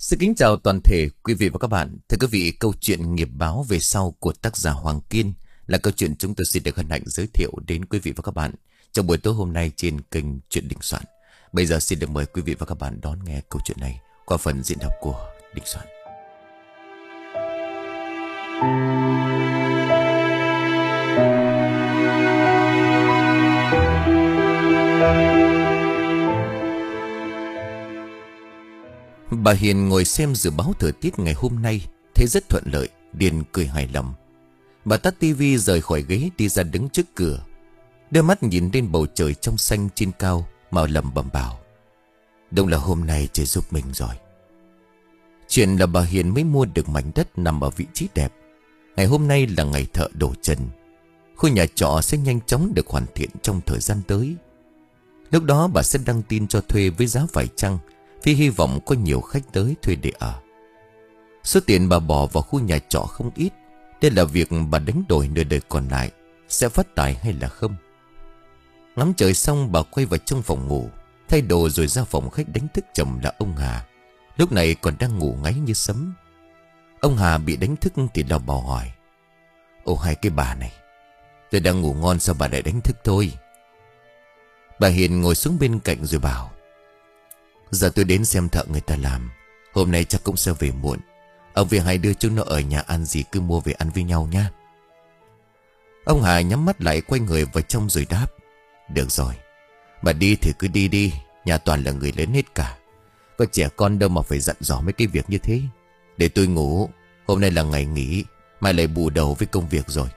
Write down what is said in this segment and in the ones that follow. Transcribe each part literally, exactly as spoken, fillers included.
Xin kính chào toàn thể quý vị và các bạn. Thưa quý vị, câu chuyện nghiệp báo về sau của tác giả Hoàng Kiên là câu chuyện chúng tôi xin được hân hạnh giới thiệu đến quý vị và các bạn trong buổi tối hôm nay trên kênh Chuyện Đình Soạn. Bây giờ xin được mời quý vị và các bạn đón nghe câu chuyện này qua phần diễn đọc của Đình Soạn. Bà Hiền ngồi xem dự báo thời tiết ngày hôm nay, thấy rất thuận lợi, liền cười hài lòng. Bà tắt tivi rời khỏi ghế đi ra đứng trước cửa, đưa mắt nhìn lên bầu trời trong xanh trên cao mà lẩm bẩm bảo: đúng là hôm nay trời giúp mình rồi. Chuyện là bà Hiền mới mua được mảnh đất nằm ở vị trí đẹp. Ngày hôm nay là ngày thợ đổ trần. Khu nhà trọ sẽ nhanh chóng được hoàn thiện trong thời gian tới. Lúc đó bà sẽ đăng tin cho thuê với giá phải chăng, vì hy vọng có nhiều khách tới thuê để ở. Số tiền bà bỏ vào khu nhà trọ không ít. Đây là việc bà đánh đổi nửa đời còn lại sẽ phát tài hay là không. Ngắm trời xong bà quay vào trong phòng ngủ, thay đồ rồi ra phòng khách đánh thức chồng là ông Hà. Lúc này còn đang ngủ ngáy như sấm. Ông Hà bị đánh thức thì đau bào hỏi: ồ hai cái bà này, tôi đang ngủ ngon sao bà lại đánh thức tôi? Bà Hiền ngồi xuống bên cạnh rồi bảo: giờ tôi đến xem thợ người ta làm, hôm nay chắc cũng sẽ về muộn. Ông về hai đứa chúng nó ở nhà ăn gì cứ mua về ăn với nhau nha. Ông Hà nhắm mắt lại quay người vào trong rồi đáp: được rồi, bà đi thì cứ đi đi, nhà toàn là người lớn hết cả. Có trẻ con đâu mà phải dặn dò mấy cái việc như thế. Để tôi ngủ, hôm nay là ngày nghỉ, mai lại bù đầu với công việc rồi.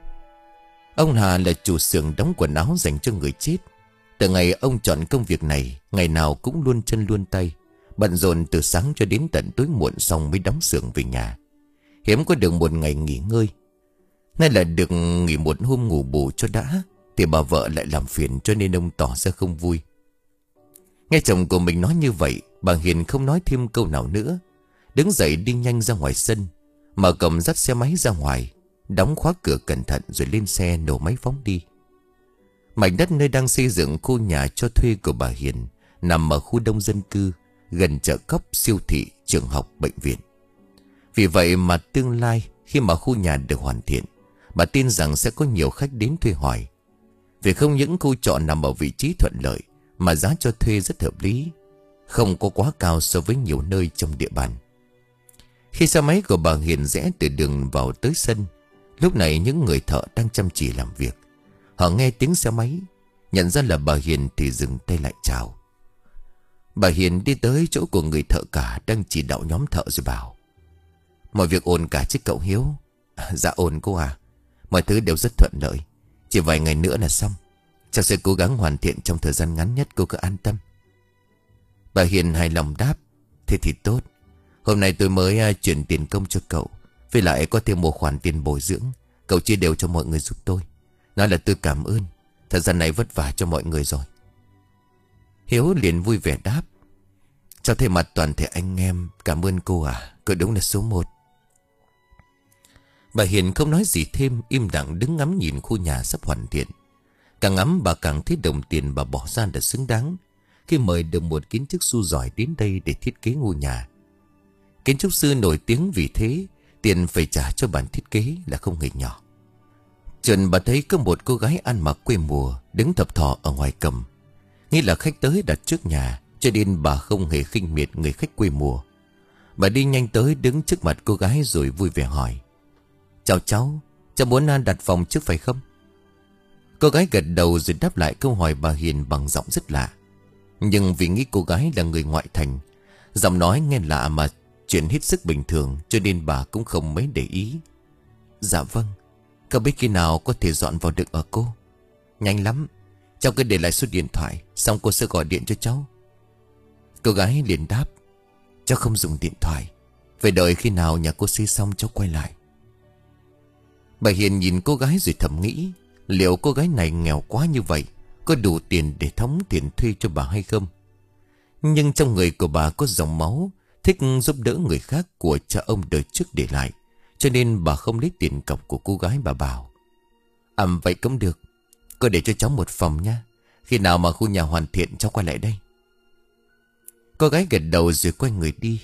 Ông Hà là chủ xưởng đóng quần áo dành cho người chết. Từ ngày ông chọn công việc này, ngày nào cũng luôn chân luôn tay, bận rộn từ sáng cho đến tận tối muộn xong mới đóng xưởng về nhà. Hiếm có được một ngày nghỉ ngơi. Nay là được nghỉ một hôm ngủ bù cho đã, thì bà vợ lại làm phiền, cho nên ông tỏ ra không vui. Nghe chồng của mình nói như vậy, bà Hiền không nói thêm câu nào nữa, đứng dậy đi nhanh ra ngoài sân, mở cổng dắt xe máy ra ngoài, đóng khóa cửa cẩn thận rồi lên xe nổ máy phóng đi. Mảnh đất nơi đang xây dựng khu nhà cho thuê của bà Hiền nằm ở khu đông dân cư, gần chợ cóc, siêu thị, trường học, bệnh viện. Vì vậy mà tương lai khi mà khu nhà được hoàn thiện, bà tin rằng sẽ có nhiều khách đến thuê hỏi. Vì không những khu trọ nằm ở vị trí thuận lợi mà giá cho thuê rất hợp lý, không có quá cao so với nhiều nơi trong địa bàn. Khi xe máy của bà Hiền rẽ từ đường vào tới sân, lúc này những người thợ đang chăm chỉ làm việc. Họ nghe tiếng xe máy, nhận ra là bà Hiền thì dừng tay lại chào. Bà Hiền đi tới chỗ của người thợ cả đang chỉ đạo nhóm thợ rồi bảo: mọi việc ổn cả chứ cậu Hiếu? À, dạ ổn cô à, mọi thứ đều rất thuận lợi, chỉ vài ngày nữa là xong. Cháu sẽ cố gắng hoàn thiện trong thời gian ngắn nhất, cô cứ an tâm. Bà Hiền hài lòng đáp: thế thì tốt. Hôm nay tôi mới uh, chuyển tiền công cho cậu, với lại có thêm một khoản tiền bồi dưỡng, cậu chia đều cho mọi người giúp tôi. Nói là tôi cảm ơn, thời gian này vất vả cho mọi người rồi. Hiếu liền vui vẻ đáp: cho thay mặt toàn thể anh em, cảm ơn cô à, cô đúng là số một. Bà Hiền không nói gì thêm, im lặng đứng ngắm nhìn khu nhà sắp hoàn thiện. Càng ngắm bà càng thấy đồng tiền bà bỏ ra là xứng đáng khi mời được một kiến trúc sư giỏi đến đây để thiết kế ngôi nhà. Kiến trúc sư nổi tiếng vì thế, tiền phải trả cho bản thiết kế là không hề nhỏ. Chợt bà thấy có một cô gái ăn mặc quê mùa đứng thập thò ở ngoài cầm, nghĩ là khách tới đặt trước nhà, cho nên bà không hề khinh miệt người khách quê mùa. Bà đi nhanh tới đứng trước mặt cô gái rồi vui vẻ hỏi: chào cháu, cháu muốn đặt phòng trước phải không? Cô gái gật đầu rồi đáp lại câu hỏi bà Hiền bằng giọng rất lạ. Nhưng vì nghĩ cô gái là người ngoại thành, giọng nói nghe lạ mà chuyện hết sức bình thường, cho nên bà cũng không mấy để ý. Dạ vâng, cậu biết khi nào có thể dọn vào được ở cô? Nhanh lắm, cháu cứ để lại số điện thoại, xong cô sẽ gọi điện cho cháu. Cô gái liền đáp: cháu không dùng điện thoại, phải đợi khi nào nhà cô xây xong cháu quay lại. Bà Hiền nhìn cô gái rồi thầm nghĩ: liệu cô gái này nghèo quá như vậy có đủ tiền để thống tiền thuê cho bà hay không? Nhưng trong người của bà có dòng máu thích giúp đỡ người khác của cha ông đời trước để lại, cho nên bà không lấy tiền cọc của cô gái. Bà bảo: à vậy cũng được, cô để cho cháu một phòng nha, khi nào mà khu nhà hoàn thiện cháu quay lại đây. Cô gái gật đầu rồi quay người đi.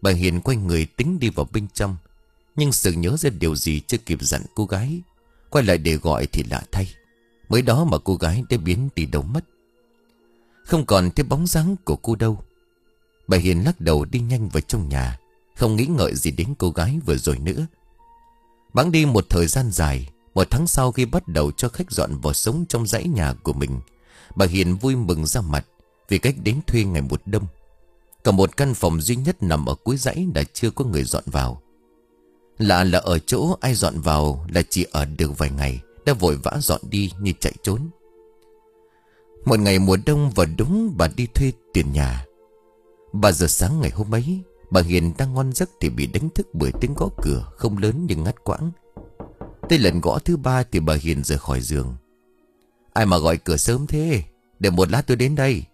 Bà Hiền quay người tính đi vào bên trong, nhưng sự nhớ ra điều gì chưa kịp dặn cô gái. Quay lại để gọi thì lạ thay, mới đó mà cô gái đã biến đi đâu mất. Không còn thấy bóng dáng của cô đâu. Bà Hiền lắc đầu đi nhanh vào trong nhà, không nghĩ ngợi gì đến cô gái vừa rồi nữa. Bẵng đi một thời gian dài, một tháng sau khi bắt đầu cho khách dọn vào sống trong dãy nhà của mình, bà Hiền vui mừng ra mặt vì cách đến thuê ngày một đông. Còn một căn phòng duy nhất nằm ở cuối dãy đã chưa có người dọn vào. Lạ là ở chỗ ai dọn vào là chỉ ở được vài ngày đã vội vã dọn đi như chạy trốn. Một ngày mùa đông và đúng bà đi thuê tiền nhà. Ba giờ sáng ngày hôm ấy, bà Hiền đang ngon giấc thì bị đánh thức bởi tiếng gõ cửa không lớn nhưng ngắt quãng. Tới lần gõ thứ ba thì bà Hiền rời khỏi giường. Ai mà gọi cửa sớm thế? Để một lát tôi đến đây.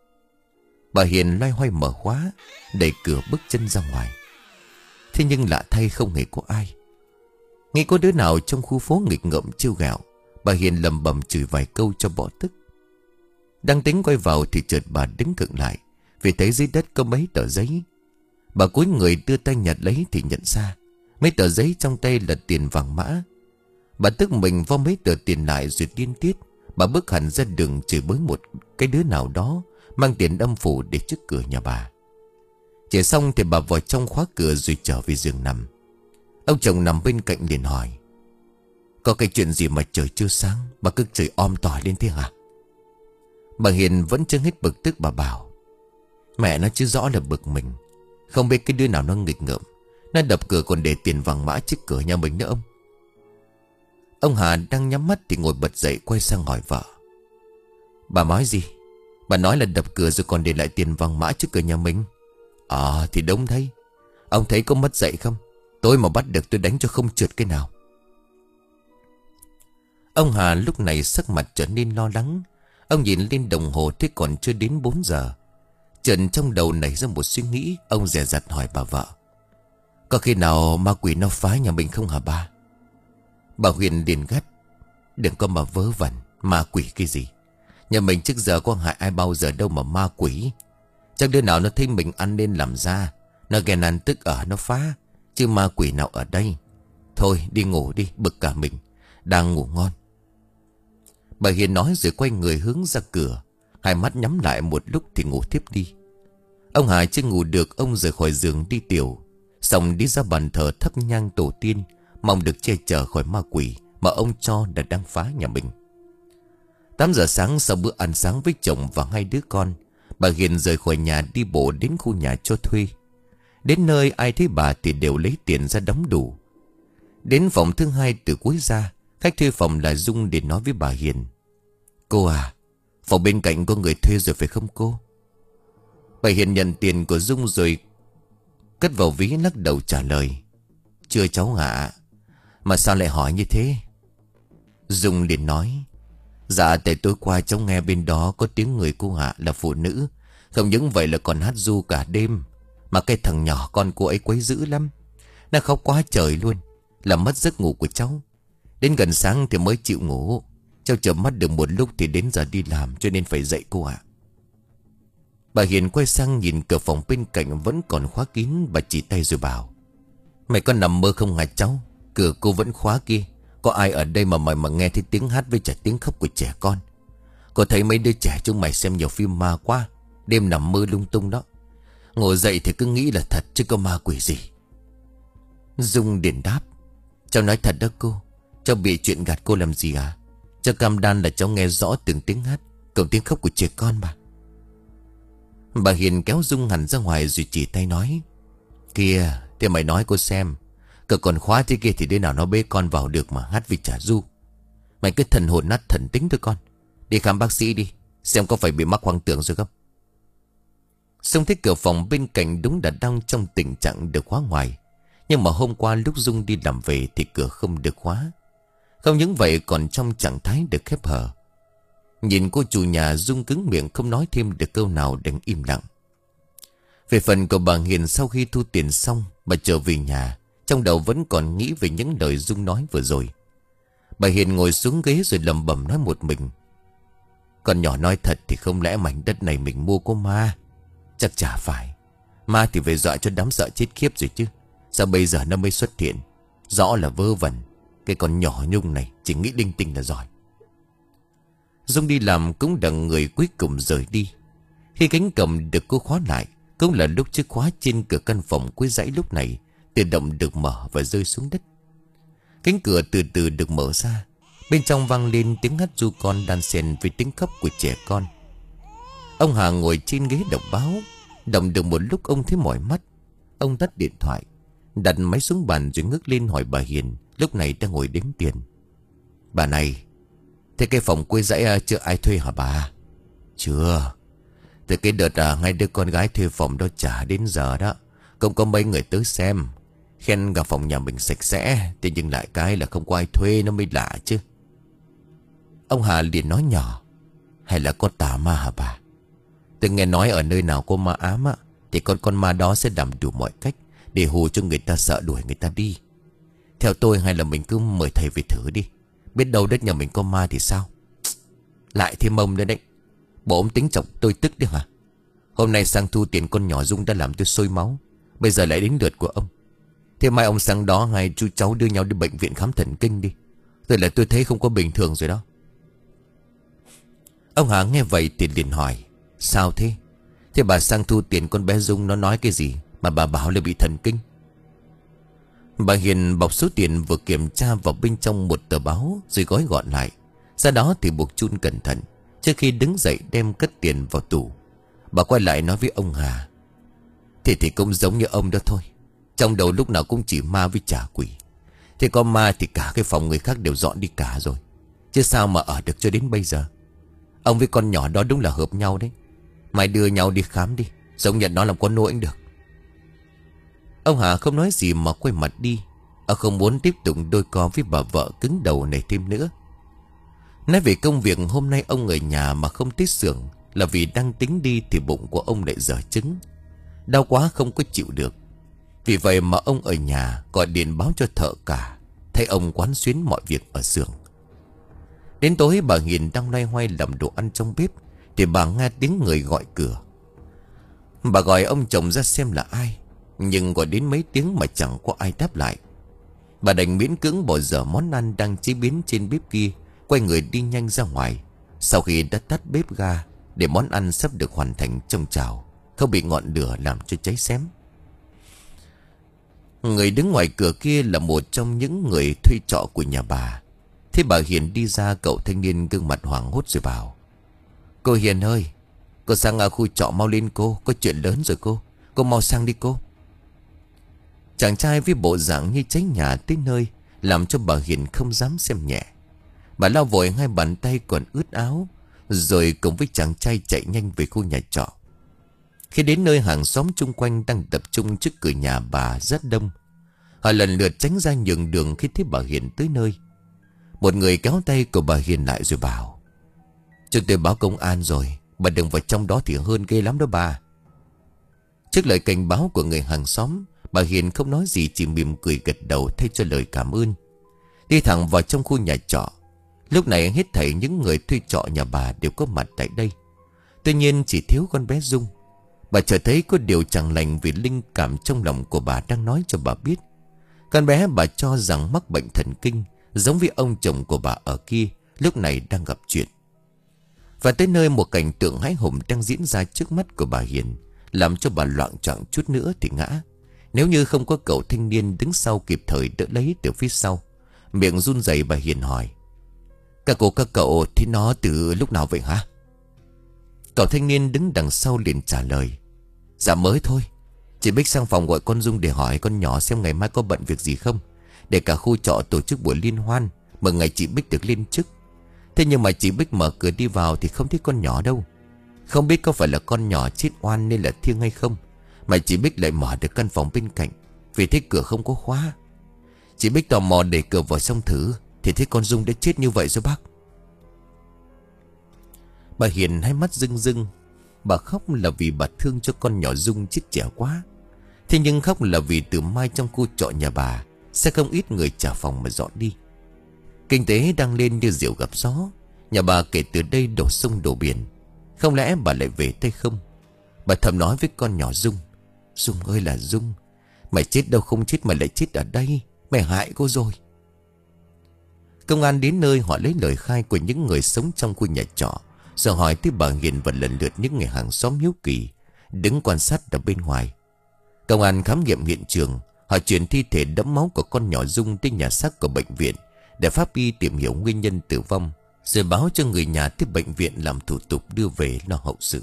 Bà Hiền loay hoay mở khóa, đẩy cửa bước chân ra ngoài. Thế nhưng lạ thay không hề có ai. Nghĩ có đứa nào trong khu phố nghịch ngợm trêu ghẹo, bà Hiền lầm bầm chửi vài câu cho bỏ tức. Đang tính quay vào thì chợt bà đứng khựng lại, vì thấy dưới đất có mấy tờ giấy. Bà cúi người đưa tay nhặt lấy thì nhận ra mấy tờ giấy trong tay là tiền vàng mã. Bà tức mình vo mấy tờ tiền lại rồi điên tiết. Bà bước hẳn ra đường chửi bới một cái đứa nào đó mang tiền âm phủ để trước cửa nhà bà. Chửi xong thì bà vào trong khóa cửa rồi trở về giường nằm. Ông chồng nằm bên cạnh liền hỏi: Có cái chuyện gì mà trời chưa sáng bà cứ chửi om tỏi lên thế hả? Bà Hiền vẫn chưa hết bực tức. Bà bảo: Mẹ nó chứ rõ là bực mình. Không biết cái đứa nào nó nghịch ngợm, nó đập cửa còn để tiền vàng mã trước cửa nhà mình nữa ông. Ông Hà đang nhắm mắt thì ngồi bật dậy quay sang hỏi vợ: Bà nói gì? Bà nói là đập cửa rồi còn để lại tiền vàng mã trước cửa nhà mình. Ờ thì đúng thấy. Ông thấy có mất dậy không? Tôi mà bắt được tôi đánh cho không trượt cái nào. Ông Hà lúc này sắc mặt trở nên lo lắng. Ông nhìn lên đồng hồ thấy còn chưa đến bốn giờ. Trần trong đầu nảy ra một suy nghĩ. Ông dè dặt hỏi bà vợ: Có khi nào ma quỷ nó phá nhà mình không hả bà? Bà Huyền liền gắt: Đừng có mà vớ vẩn. Ma quỷ cái gì? Nhà mình trước giờ có hại ai bao giờ đâu mà ma quỷ. Chắc đứa nào nó thấy mình ăn nên làm ra, nó ghen ăn tức ở nó phá. Chứ ma quỷ nào ở đây. Thôi đi ngủ đi, bực cả mình. Đang ngủ ngon. Bà Hiền nói rồi quay người hướng ra cửa. Hai mắt nhắm lại một lúc thì ngủ tiếp đi. Ông Hà chưa ngủ được, ông rời khỏi giường đi tiểu. Xong đi ra bàn thờ thắp nhang tổ tiên, mong được che chở khỏi ma quỷ mà ông cho đã đang phá nhà mình. Tám giờ sáng sau bữa ăn sáng với chồng và hai đứa con, bà Hiền rời khỏi nhà đi bộ đến khu nhà cho thuê. Đến nơi ai thấy bà thì đều lấy tiền ra đóng đủ. Đến phòng thứ hai từ cuối ra, khách thuê phòng là Dung để nói với bà Hiền: Cô à, phòng bên cạnh có người thuê rồi phải không cô? Bà Hiền nhận tiền của Dung rồi cất vào ví lắc đầu trả lời: Chưa cháu ạ. Mà sao lại hỏi như thế? Dung liền nói: Dạ tại tối qua cháu nghe bên đó có tiếng người cô Hạ là phụ nữ. Không những vậy là còn hát ru cả đêm. Mà cái thằng nhỏ con cô ấy quấy dữ lắm. Nó khóc quá trời luôn, làm mất giấc ngủ của cháu. Đến gần sáng thì mới chịu ngủ. Cháu chợp mắt được một lúc thì đến giờ đi làm, cho nên phải dậy cô ạ. Bà Hiền quay sang nhìn cửa phòng bên cạnh vẫn còn khóa kín. Bà chỉ tay rồi bảo: Mày có nằm mơ không hả cháu? Cửa cô vẫn khóa kia. Có ai ở đây mà mày mà nghe thấy tiếng hát với cả tiếng khóc của trẻ con? Cô thấy mấy đứa trẻ chúng mày xem nhiều phim ma quá, đêm nằm mơ lung tung đó. Ngồi dậy thì cứ nghĩ là thật chứ có ma quỷ gì. Dung điền đáp: Cháu nói thật đó cô. Cháu bị chuyện gạt cô làm gì à? Cháu cam đoan là cháu nghe rõ từng tiếng hát, cộng tiếng khóc của trẻ con mà. Bà Hiền kéo Dung hẳn ra ngoài rồi chỉ tay nói: Kìa, thế mày nói cô xem. Cửa còn khóa thế kia thì đứa nào nó bế con vào được mà hát vì trả ru. Mày cứ thần hồn nát thần tính thôi con. Đi khám bác sĩ đi, xem có phải bị mắc hoang tưởng rồi không. Xong thấy cửa phòng bên cạnh đúng đã đang trong tình trạng được khóa ngoài. Nhưng mà hôm qua lúc Dung đi làm về thì cửa không được khóa. Không những vậy còn trong trạng thái được khép hờ. Nhìn cô chủ nhà, Dung cứng miệng không nói thêm được câu nào, đành im lặng. Về phần của bà Hiền, sau khi thu tiền xong, bà trở về nhà, trong đầu vẫn còn nghĩ về những lời Dung nói vừa rồi. Bà Hiền ngồi xuống ghế rồi lẩm bẩm nói một mình: Con nhỏ nói thật thì không lẽ mảnh đất này mình mua có ma? Chắc chả phải. Ma thì phải dọa cho đám sợ chết khiếp rồi chứ. Sao bây giờ nó mới xuất hiện? Rõ là vớ vẩn. Cái con nhỏ Nhung này chỉ nghĩ linh tinh là giỏi. Dung đi làm cũng là người cuối cùng rời đi. Khi cánh cổng được cô khóa lại, cũng là lúc chiếc khóa trên cửa căn phòng cuối dãy lúc này tự động được mở và rơi xuống đất. Cánh cửa từ từ được mở ra. Bên trong vang lên tiếng hát ru con đan xen với tiếng khóc của trẻ con. Ông Hà ngồi trên ghế đọc báo. Đọc được một lúc ông thấy mỏi mắt. Ông tắt điện thoại, đặt máy xuống bàn rồi ngước lên hỏi bà Hiền, lúc này đang ngồi đếm tiền. Bà này, thế cái phòng quê dãy chưa ai thuê hả bà? Chưa. Từ cái đợt à, ngay đứa con gái thuê phòng đó trả đến giờ đó cũng có mấy người tới xem, khen cả phòng nhà mình sạch sẽ. Thế nhưng lại cái là không có ai thuê nó mới lạ chứ. Ông Hà liền nói nhỏ, hay là có tà ma hả bà? Tôi nghe nói ở nơi nào có ma ám á, thì con con ma đó sẽ làm đủ mọi cách để hù cho người ta sợ đuổi người ta đi. Theo tôi hay là mình cứ mời thầy về thử đi. Biết đâu đất nhà mình có ma thì sao? Lại thêm mông nữa đấy. Bộ ông tính chọc tôi tức đi hả? Hôm nay sang thu tiền con nhỏ Dung đã làm tôi sôi máu. Bây giờ lại đến lượt của ông. Thế mai ông sang đó hai chú cháu đưa nhau đi bệnh viện khám thần kinh đi. Rồi là tôi thấy không có bình thường rồi đó. Ông Hà nghe vậy thì liền hỏi, sao thế? Thế bà sang thu tiền con bé Dung nó nói cái gì mà bà bảo là bị thần kinh? Bà Hiền bọc số tiền vừa kiểm tra vào bên trong một tờ báo rồi gói gọn lại. Sau đó thì buộc chun cẩn thận trước khi đứng dậy đem cất tiền vào tủ. Bà quay lại nói với ông Hà, Thì thì cũng giống như ông đó thôi. Trong đầu lúc nào cũng chỉ ma với trả quỷ. Thế có ma thì cả cái phòng người khác đều dọn đi cả rồi. Chứ sao mà ở được cho đến bây giờ. Ông với con nhỏ đó đúng là hợp nhau đấy. Mai đưa nhau đi khám đi, giống nhận nó làm con nuôi cũng được. Ông Hà không nói gì mà quay mặt đi. Ông không muốn tiếp tục đôi co với bà vợ cứng đầu này thêm nữa. Nói về công việc hôm nay ông ở nhà mà không tới xưởng là vì đang tính đi thì bụng của ông lại dở trứng. Đau quá không có chịu được. Vì vậy mà ông ở nhà gọi điện báo cho thợ cả, thấy ông quán xuyến mọi việc ở xưởng. Đến tối bà Hiền đang loay hoay làm đồ ăn trong bếp thì bà nghe tiếng người gọi cửa. Bà gọi ông chồng ra xem là ai, nhưng gọi đến mấy tiếng mà chẳng có ai đáp lại. Bà đành miễn cưỡng bỏ dở món ăn đang chế biến trên bếp kia, quay người đi nhanh ra ngoài. Sau khi đã tắt bếp ga để món ăn sắp được hoàn thành trong chảo, không bị ngọn lửa làm cho cháy xém. Người đứng ngoài cửa kia là một trong những người thuê trọ của nhà bà. Thế bà Hiền đi ra, cậu thanh niên gương mặt hoảng hốt rồi bảo, Cô Hiền ơi, cô sang ở khu trọ mau lên cô, có chuyện lớn rồi cô. Cô mau sang đi cô. Chàng trai với bộ dạng như cháy nhà tới nơi làm cho bà Hiền không dám xem nhẹ. Bà lao vội hai bàn tay còn ướt áo, rồi cùng với chàng trai chạy nhanh về khu nhà trọ. Khi đến nơi, hàng xóm chung quanh đang tập trung trước cửa nhà bà rất đông. Họ lần lượt tránh ra nhường đường khi thấy bà Hiền tới nơi. Một người kéo tay của bà Hiền lại rồi bảo, Chúng tôi báo công an rồi, bà đừng vào trong đó thì hơn ghê lắm đó bà. Trước lời cảnh báo của người hàng xóm, bà Hiền không nói gì, chỉ mỉm cười gật đầu thay cho lời cảm ơn. Đi thẳng vào trong khu nhà trọ. Lúc này hết thảy những người thuê trọ nhà bà đều có mặt tại đây. Tuy nhiên chỉ thiếu con bé Dung. Bà chợt thấy có điều chẳng lành vì linh cảm trong lòng của bà đang nói cho bà biết. Con bé bà cho rằng mắc bệnh thần kinh, giống với ông chồng của bà ở kia, lúc này đang gặp chuyện. Và tới nơi, một cảnh tượng hãi hùng đang diễn ra trước mắt của bà Hiền, làm cho bà loạng choạng chút nữa thì ngã. Nếu như không có cậu thanh niên đứng sau kịp thời đỡ lấy từ phía sau. Miệng run rẩy bà Hiền hỏi, Các cô các cậu thì nó từ lúc nào vậy hả? Cậu thanh niên đứng đằng sau liền trả lời, Dạ mới thôi. Chị Bích sang phòng gọi con Dung để hỏi con nhỏ xem ngày mai có bận việc gì không, để cả khu trọ tổ chức buổi liên hoan mừng ngày chị Bích được lên chức. Thế nhưng mà chị Bích mở cửa đi vào thì không thấy con nhỏ đâu. Không biết có phải là con nhỏ chết oan nên là thiêng hay không, mà chị Bích lại mở được căn phòng bên cạnh, vì thấy cửa không có khóa. Chị Bích tò mò đẩy cửa vào xong thử thì thấy con Dung đã chết như vậy rồi bác. Bà Hiền hai mắt rưng rưng. Bà khóc là vì bà thương cho con nhỏ Dung chết trẻ quá. Thế nhưng khóc là vì từ mai trong khu trọ nhà bà sẽ không ít người trả phòng mà dọn đi. Kinh tế đang lên như diều gặp gió. Nhà bà kể từ đây đổ sông đổ biển. Không lẽ bà lại về tay không? Bà thầm nói với con nhỏ Dung, Dung ơi là Dung, mày chết đâu không chết mà lại chết ở đây. Mày hại cô rồi. Công an đến nơi họ lấy lời khai của những người sống trong khu nhà trọ, rồi hỏi tới bà Hiền và lần lượt những người hàng xóm hiếu kỳ đứng quan sát ở bên ngoài. Công an khám nghiệm hiện trường. Họ chuyển thi thể đẫm máu của con nhỏ Dung tới nhà xác của bệnh viện để pháp y tìm hiểu nguyên nhân tử vong, rồi báo cho người nhà tới bệnh viện làm thủ tục đưa về lo hậu sự.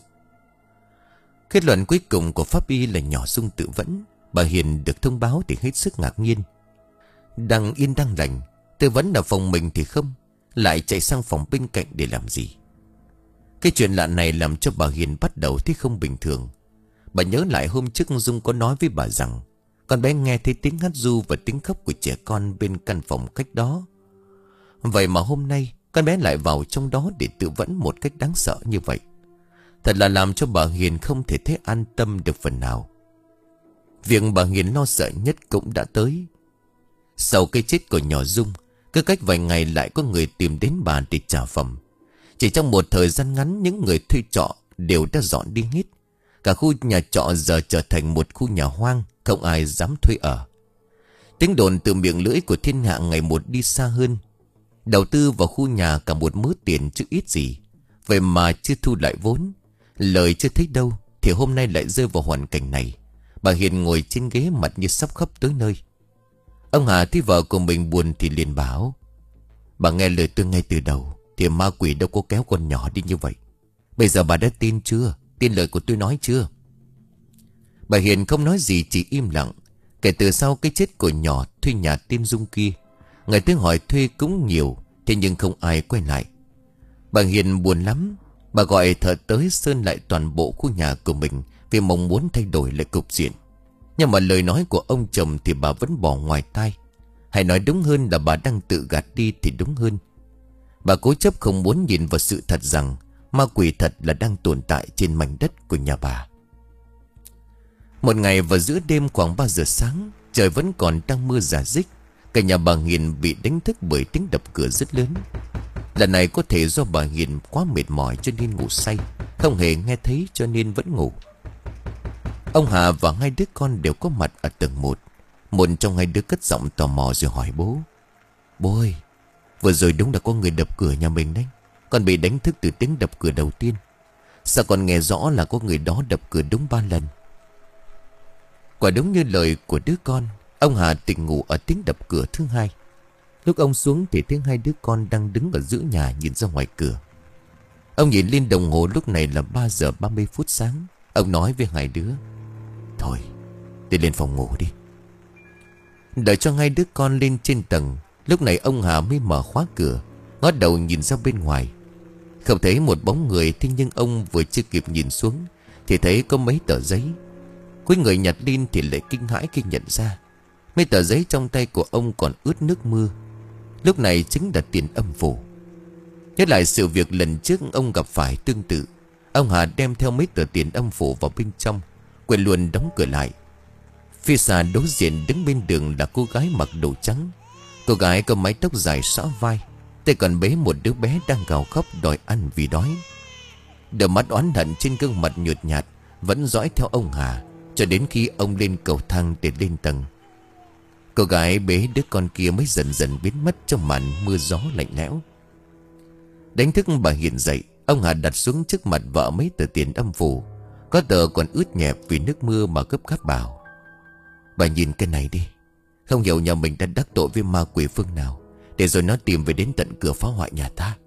Kết luận cuối cùng của pháp y là nhỏ Dung tự vẫn. Bà Hiền được thông báo thì hết sức ngạc nhiên. Đang yên đang lành, tư vấn ở phòng mình thì không, lại chạy sang phòng bên cạnh để làm gì. Cái chuyện lạ này làm cho bà Hiền bắt đầu thấy không bình thường. Bà nhớ lại hôm trước Dung có nói với bà rằng con bé nghe thấy tiếng hát ru và tiếng khóc của trẻ con bên căn phòng cách đó. Vậy mà hôm nay con bé lại vào trong đó để tự vẫn một cách đáng sợ như vậy. Thật là làm cho bà Hiền không thể thấy an tâm được phần nào. Việc bà Hiền lo sợ nhất cũng đã tới. Sau cái chết của nhỏ Dung, cứ cách vài ngày lại có người tìm đến bà để trả phẩm. Chỉ trong một thời gian ngắn, những người thuê trọ đều đã dọn đi hết. Cả khu nhà trọ giờ trở thành một khu nhà hoang, không ai dám thuê ở. Tiếng đồn từ miệng lưỡi của thiên hạ ngày một đi xa hơn. Đầu tư vào khu nhà cả một mớ tiền chứ ít gì, vậy mà chưa thu lại vốn. Lời chưa thấy đâu thì hôm nay lại rơi vào hoàn cảnh này. Bà Hiền ngồi trên ghế mặt như sắp khóc tới nơi. Ông Hà thấy vợ của mình buồn thì liền bảo: bà nghe lời tôi ngay từ đầu thì ma quỷ đâu có kéo con nhỏ đi như vậy. Bây giờ bà đã tin chưa? Tin lời của tôi nói chưa? Bà Hiền không nói gì, chỉ im lặng. Kể từ sau cái chết của nhỏ thuê nhà tên Dung kia, người tới hỏi thuê cũng nhiều, thế nhưng không ai quay lại. Bà Hiền buồn lắm. Bà gọi thợ tới sơn lại toàn bộ khu nhà của mình vì mong muốn thay đổi lại cục diện. Nhưng mà lời nói của ông chồng thì bà vẫn bỏ ngoài tai. Hay nói đúng hơn là bà đang tự gạt đi thì đúng hơn. Bà cố chấp không muốn nhìn vào sự thật rằng ma quỷ thật là đang tồn tại trên mảnh đất của nhà bà. Một ngày vào giữa đêm khoảng ba giờ sáng, trời vẫn còn đang mưa rả rích. Cả nhà bà Hiền bị đánh thức bởi tiếng đập cửa rất lớn. Lần này có thể do bà Hiền quá mệt mỏi cho nên ngủ say, không hề nghe thấy cho nên vẫn ngủ. Ông Hà và hai đứa con đều có mặt ở tầng một. Một trong hai đứa cất giọng tò mò rồi hỏi bố: bố ơi, vừa rồi đúng là có người đập cửa nhà mình đấy. Con bị đánh thức từ tiếng đập cửa đầu tiên. Sao con nghe rõ là có người đó đập cửa đúng ba lần? Quả đúng như lời của đứa con, ông Hà tỉnh ngủ ở tiếng đập cửa thứ hai. Lúc ông xuống thì thấy hai đứa con đang đứng ở giữa nhà nhìn ra ngoài cửa. Ông nhìn lên đồng hồ, lúc này là ba giờ ba mươi phút sáng. Ông nói với hai đứa: thôi, đi lên phòng ngủ đi. Đợi cho hai đứa con lên trên tầng, lúc này ông Hà mới mở khóa cửa, ngó đầu nhìn ra bên ngoài. Không thấy một bóng người, thế nhưng ông vừa chưa kịp nhìn xuống thì thấy có mấy tờ giấy. Cuối người nhặt lên thì lại kinh hãi khi nhận ra mấy tờ giấy trong tay của ông còn ướt nước mưa. Lúc này chính là tiền âm phủ. Nhớ lại sự việc lần trước ông gặp phải tương tự, ông Hà đem theo mấy tờ tiền âm phủ vào bên trong, quên luôn đóng cửa lại. Phía xa đối diện đứng bên đường là cô gái mặc đồ trắng. Cô gái có mái tóc dài xõa vai, tay còn bế một đứa bé đang gào khóc đòi ăn vì đói. Đôi mắt oán hận trên gương mặt nhợt nhạt vẫn dõi theo ông Hà cho đến khi ông lên cầu thang để lên tầng. Cô gái bế đứa con kia mới dần dần biến mất trong màn mưa gió lạnh lẽo. Đánh thức bà Hiền dậy, ông Hà đặt xuống trước mặt vợ mấy tờ tiền âm phủ. Có tờ còn ướt nhẹp vì nước mưa mà gấp gáp bảo: bà nhìn cái này đi. Không hiểu nhà mình đã đắc tội với ma quỷ phương nào để rồi nó tìm về đến tận cửa phá hoại nhà ta.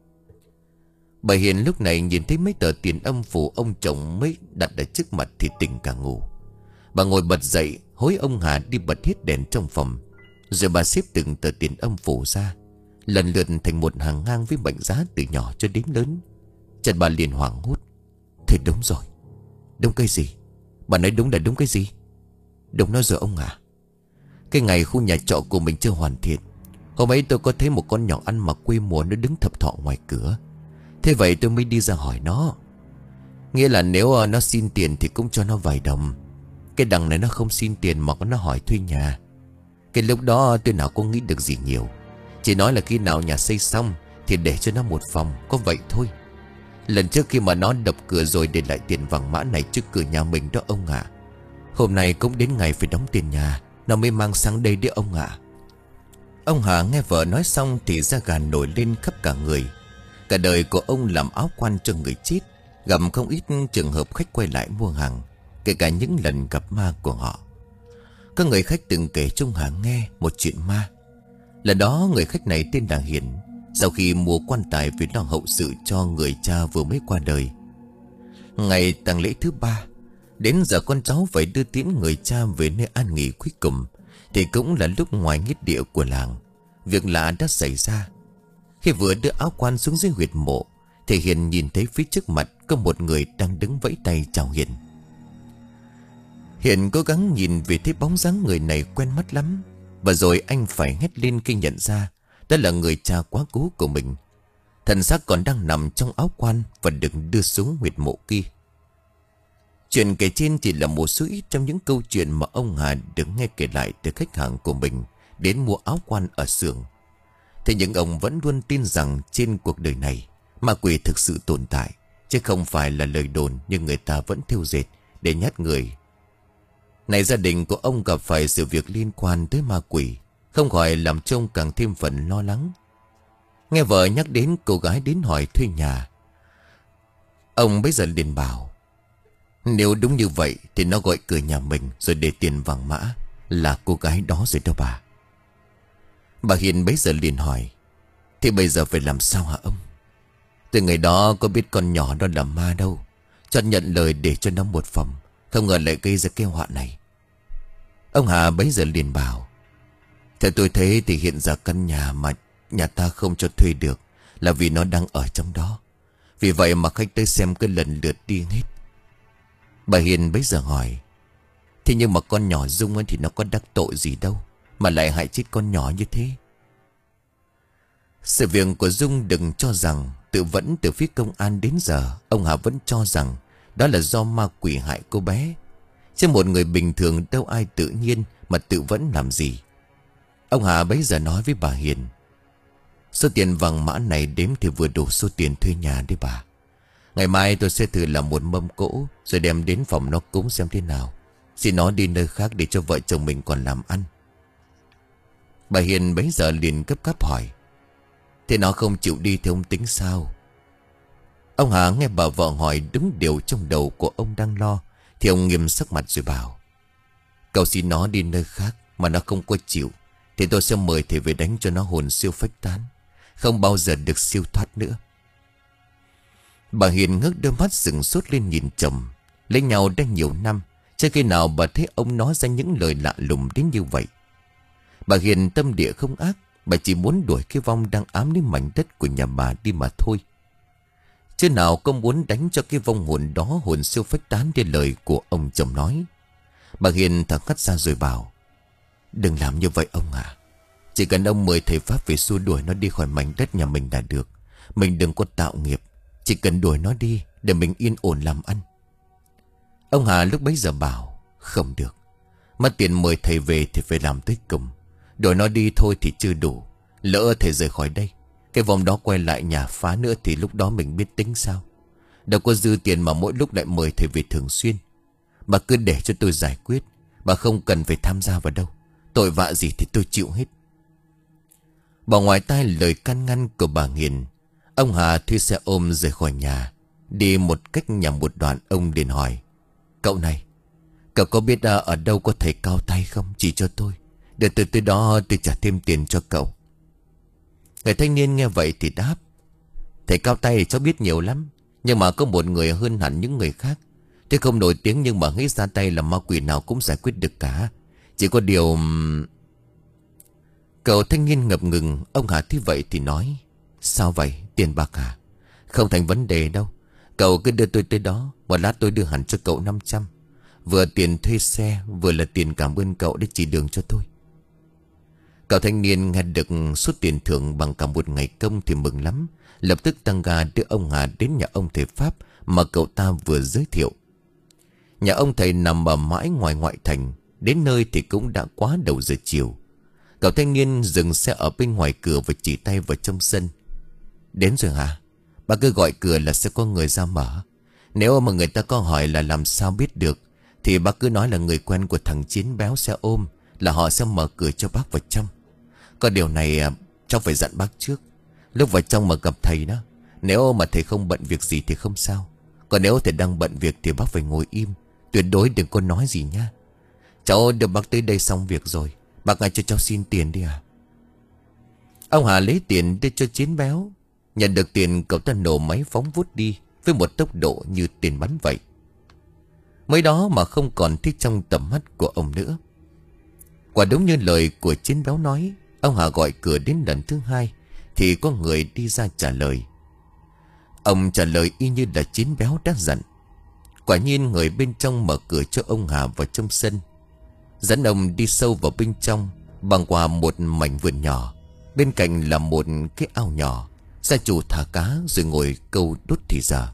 Bà Hiền lúc này nhìn thấy mấy tờ tiền âm phủ ông chồng mới đặt ở trước mặt thì tỉnh cả ngủ. Bà ngồi bật dậy hối ông Hà đi bật hết đèn trong phòng. Rồi bà xếp từng tờ tiền âm phủ ra, lần lượt thành một hàng ngang với mệnh giá từ nhỏ cho đến lớn. Chợt bà liền hoảng hốt: thế đúng rồi. Đúng cái gì? Bà nói đúng là đúng cái gì? Đúng nói rồi ông à. Cái ngày khu nhà trọ của mình chưa hoàn thiện, hôm ấy tôi có thấy một con nhỏ ăn mặc quê mùa nó đứng thập thọ ngoài cửa. Thế vậy tôi mới đi ra hỏi nó. Nghĩa là nếu nó xin tiền thì cũng cho nó vài đồng. Cái đằng này nó không xin tiền mà nó hỏi thuê nhà. Cái lúc đó tôi nào có nghĩ được gì nhiều, chỉ nói là khi nào nhà xây xong thì để cho nó một phòng, có vậy thôi. Lần trước khi mà nó đập cửa rồi để lại tiền vàng mã này trước cửa nhà mình đó ông ạ. Hôm nay cũng đến ngày phải đóng tiền nhà, nó mới mang sang đây đấy ông ạ. Ông Hà nghe vợ nói xong thì da gà nổi lên khắp cả người. Cả đời của ông làm áo quan cho người chết, gặp không ít trường hợp khách quay lại mua hàng, kể cả những lần gặp ma của họ. Các người khách từng kể cho ông Hà nghe một chuyện ma. Lần đó người khách này tên là Hiển. Sau khi mua quan tài vì lo hậu sự cho người cha vừa mới qua đời, ngày tang lễ thứ ba, đến giờ con cháu phải đưa tiễn người cha về nơi an nghỉ cuối cùng, thì cũng là lúc ngoài nghĩa địa của làng, việc lạ đã xảy ra. Khi vừa đưa áo quan xuống dưới huyệt mộ, thì Hiền nhìn thấy phía trước mặt có một người đang đứng vẫy tay chào Hiền. Hiền cố gắng nhìn về thấy bóng dáng người này quen mắt lắm, và rồi anh phải hét lên khi nhận ra đó là người cha quá cố của mình. Thần xác còn đang nằm trong áo quan và được đưa xuống huyệt mộ kia. Chuyện kể trên chỉ là một số ít trong những câu chuyện mà ông Hà được nghe kể lại từ khách hàng của mình đến mua áo quan ở xưởng. Thế nhưng ông vẫn luôn tin rằng trên cuộc đời này ma quỷ thực sự tồn tại, chứ không phải là lời đồn nhưng người ta vẫn thêu dệt để nhát người. Này, gia đình của ông gặp phải sự việc liên quan tới ma quỷ, không khỏi làm cho ông càng thêm phần lo lắng. Nghe vợ nhắc đến cô gái đến hỏi thuê nhà, ông bây giờ liền bảo, nếu đúng như vậy thì nó gọi cửa nhà mình rồi để tiền vàng mã, là cô gái đó rồi đó bà. Bà Hiền bấy giờ liền hỏi, thì bây giờ phải làm sao hả ông? Từ ngày đó có biết con nhỏ đó là ma đâu, cho nhận lời để cho nó một phòng, không ngờ lại gây ra cái họa này. Ông Hà bấy giờ liền bảo, theo tôi thấy thì hiện giờ căn nhà mà nhà ta không cho thuê được là vì nó đang ở trong đó. Vì vậy mà khách tới xem cứ lần lượt đi hết. Bà Hiền bấy giờ hỏi, thế nhưng mà con nhỏ Dung ấy thì nó có đắc tội gì đâu mà lại hại chết con nhỏ như thế? Sự việc của Dung đừng cho rằng tự vẫn từ phía công an đến giờ, ông Hà vẫn cho rằng đó là do ma quỷ hại cô bé. Chứ một người bình thường đâu ai tự nhiên mà tự vẫn làm gì. Ông Hà bấy giờ nói với bà Hiền, số tiền vàng mã này đếm thì vừa đủ số tiền thuê nhà đấy bà. Ngày mai tôi sẽ thử làm một mâm cỗ rồi đem đến phòng nó cúng xem thế nào. Xin nó đi nơi khác để cho vợ chồng mình còn làm ăn. Bà Hiền bấy giờ liền gấp gáp hỏi, thế nó không chịu đi thì ông tính sao? Ông Hà nghe bà vợ hỏi đúng điều trong đầu của ông đang lo, thì ông nghiêm sắc mặt rồi bảo, cậu xin nó đi nơi khác mà nó không có chịu, thì tôi sẽ mời thầy về đánh cho nó hồn siêu phách tán, không bao giờ được siêu thoát nữa. Bà Hiền ngước đôi mắt sừng sốt lên nhìn chồng. Lấy nhau đã nhiều năm, chưa khi nào bà thấy ông nói ra những lời lạ lùng đến như vậy. Bà Hiền tâm địa không ác, bà chỉ muốn đuổi cái vong đang ám đến mảnh đất của nhà bà đi mà thôi. Chứ nào có muốn đánh cho cái vong hồn đó hồn siêu phách tán như lời của ông chồng nói. Bà Hiền thở hắt ra rồi bảo, đừng làm như vậy ông à. Chỉ cần ông mời thầy pháp về xua đuổi nó đi khỏi mảnh đất nhà mình là được. Mình đừng có tạo nghiệp, chỉ cần đuổi nó đi để mình yên ổn làm ăn. Ông Hà lúc bấy giờ bảo, không được, mất tiền mời thầy về thì phải làm tới cùng. Đuổi nó đi thôi thì chưa đủ, lỡ thầy rời khỏi đây, cái vòng đó quay lại nhà phá nữa thì lúc đó mình biết tính sao. Đâu có dư tiền mà mỗi lúc lại mời thầy về thường xuyên. Bà cứ để cho tôi giải quyết, bà không cần phải tham gia vào đâu. Tội vạ gì thì tôi chịu hết. Bỏ ngoài tai lời can ngăn của bà Hiền, ông Hà thuê xe ôm rời khỏi nhà. Đi một cách nhằm một đoạn, ông liền hỏi, cậu này, cậu có biết ở đâu có thầy cao tay không? Chỉ cho tôi, để từ tới đó tôi trả thêm tiền cho cậu. Người thanh niên nghe vậy thì đáp, thầy cao tay thì cháu biết nhiều lắm, nhưng mà có một người hơn hẳn những người khác. Thế không nổi tiếng nhưng mà nghĩ ra tay là ma quỷ nào cũng giải quyết được cả. Chỉ có điều... Cậu thanh niên ngập ngừng. Ông Hà thấy vậy thì nói, sao vậy, tiền bạc à? Không thành vấn đề đâu, cậu cứ đưa tôi tới đó, một lát tôi đưa hẳn cho cậu năm trăm. Vừa tiền thuê xe, vừa là tiền cảm ơn cậu để chỉ đường cho tôi. Cậu thanh niên nghe được số tiền thưởng bằng cả một ngày công thì mừng lắm. Lập tức tăng ga đưa ông Hà đến nhà ông thầy Pháp mà cậu ta vừa giới thiệu. Nhà ông thầy nằm ở mãi ngoài ngoại thành. Đến nơi thì cũng đã quá đầu giờ chiều. Cậu thanh niên dừng xe ở bên ngoài cửa và chỉ tay vào trong sân. Đến rồi hả? Bà cứ gọi cửa là sẽ có người ra mở. Nếu mà người ta có hỏi là làm sao biết được, Thì bác cứ nói là người quen của thằng Chiến béo xe ôm, là họ sẽ mở cửa cho bác vào trong. Có điều này cháu phải dặn bác trước. Lúc vào trong mà gặp thầy đó, nếu mà thầy không bận việc gì thì không sao. Còn nếu thầy đang bận việc thì bác phải ngồi im, tuyệt đối đừng có nói gì nha. Cháu đưa bác tới đây xong việc rồi, bác ngay cho cháu xin tiền đi à. Ông Hà lấy tiền đưa cho Chiến béo. Nhận được tiền, cậu ta nổ máy phóng vút đi với một tốc độ như tiền bắn vậy. Mới đó mà không còn thích trong tầm mắt của ông nữa. Quả đúng như lời của Chiến béo nói, ông Hà gọi cửa đến lần thứ hai thì có người đi ra trả lời. Ông trả lời y như là Chiến béo đã dặn. Quả nhiên người bên trong mở cửa cho ông Hà vào trong sân, dẫn ông đi sâu vào bên trong, băng qua một mảnh vườn nhỏ. Bên cạnh là một cái ao nhỏ, gia chủ thả cá rồi ngồi câu đốt thì giờ.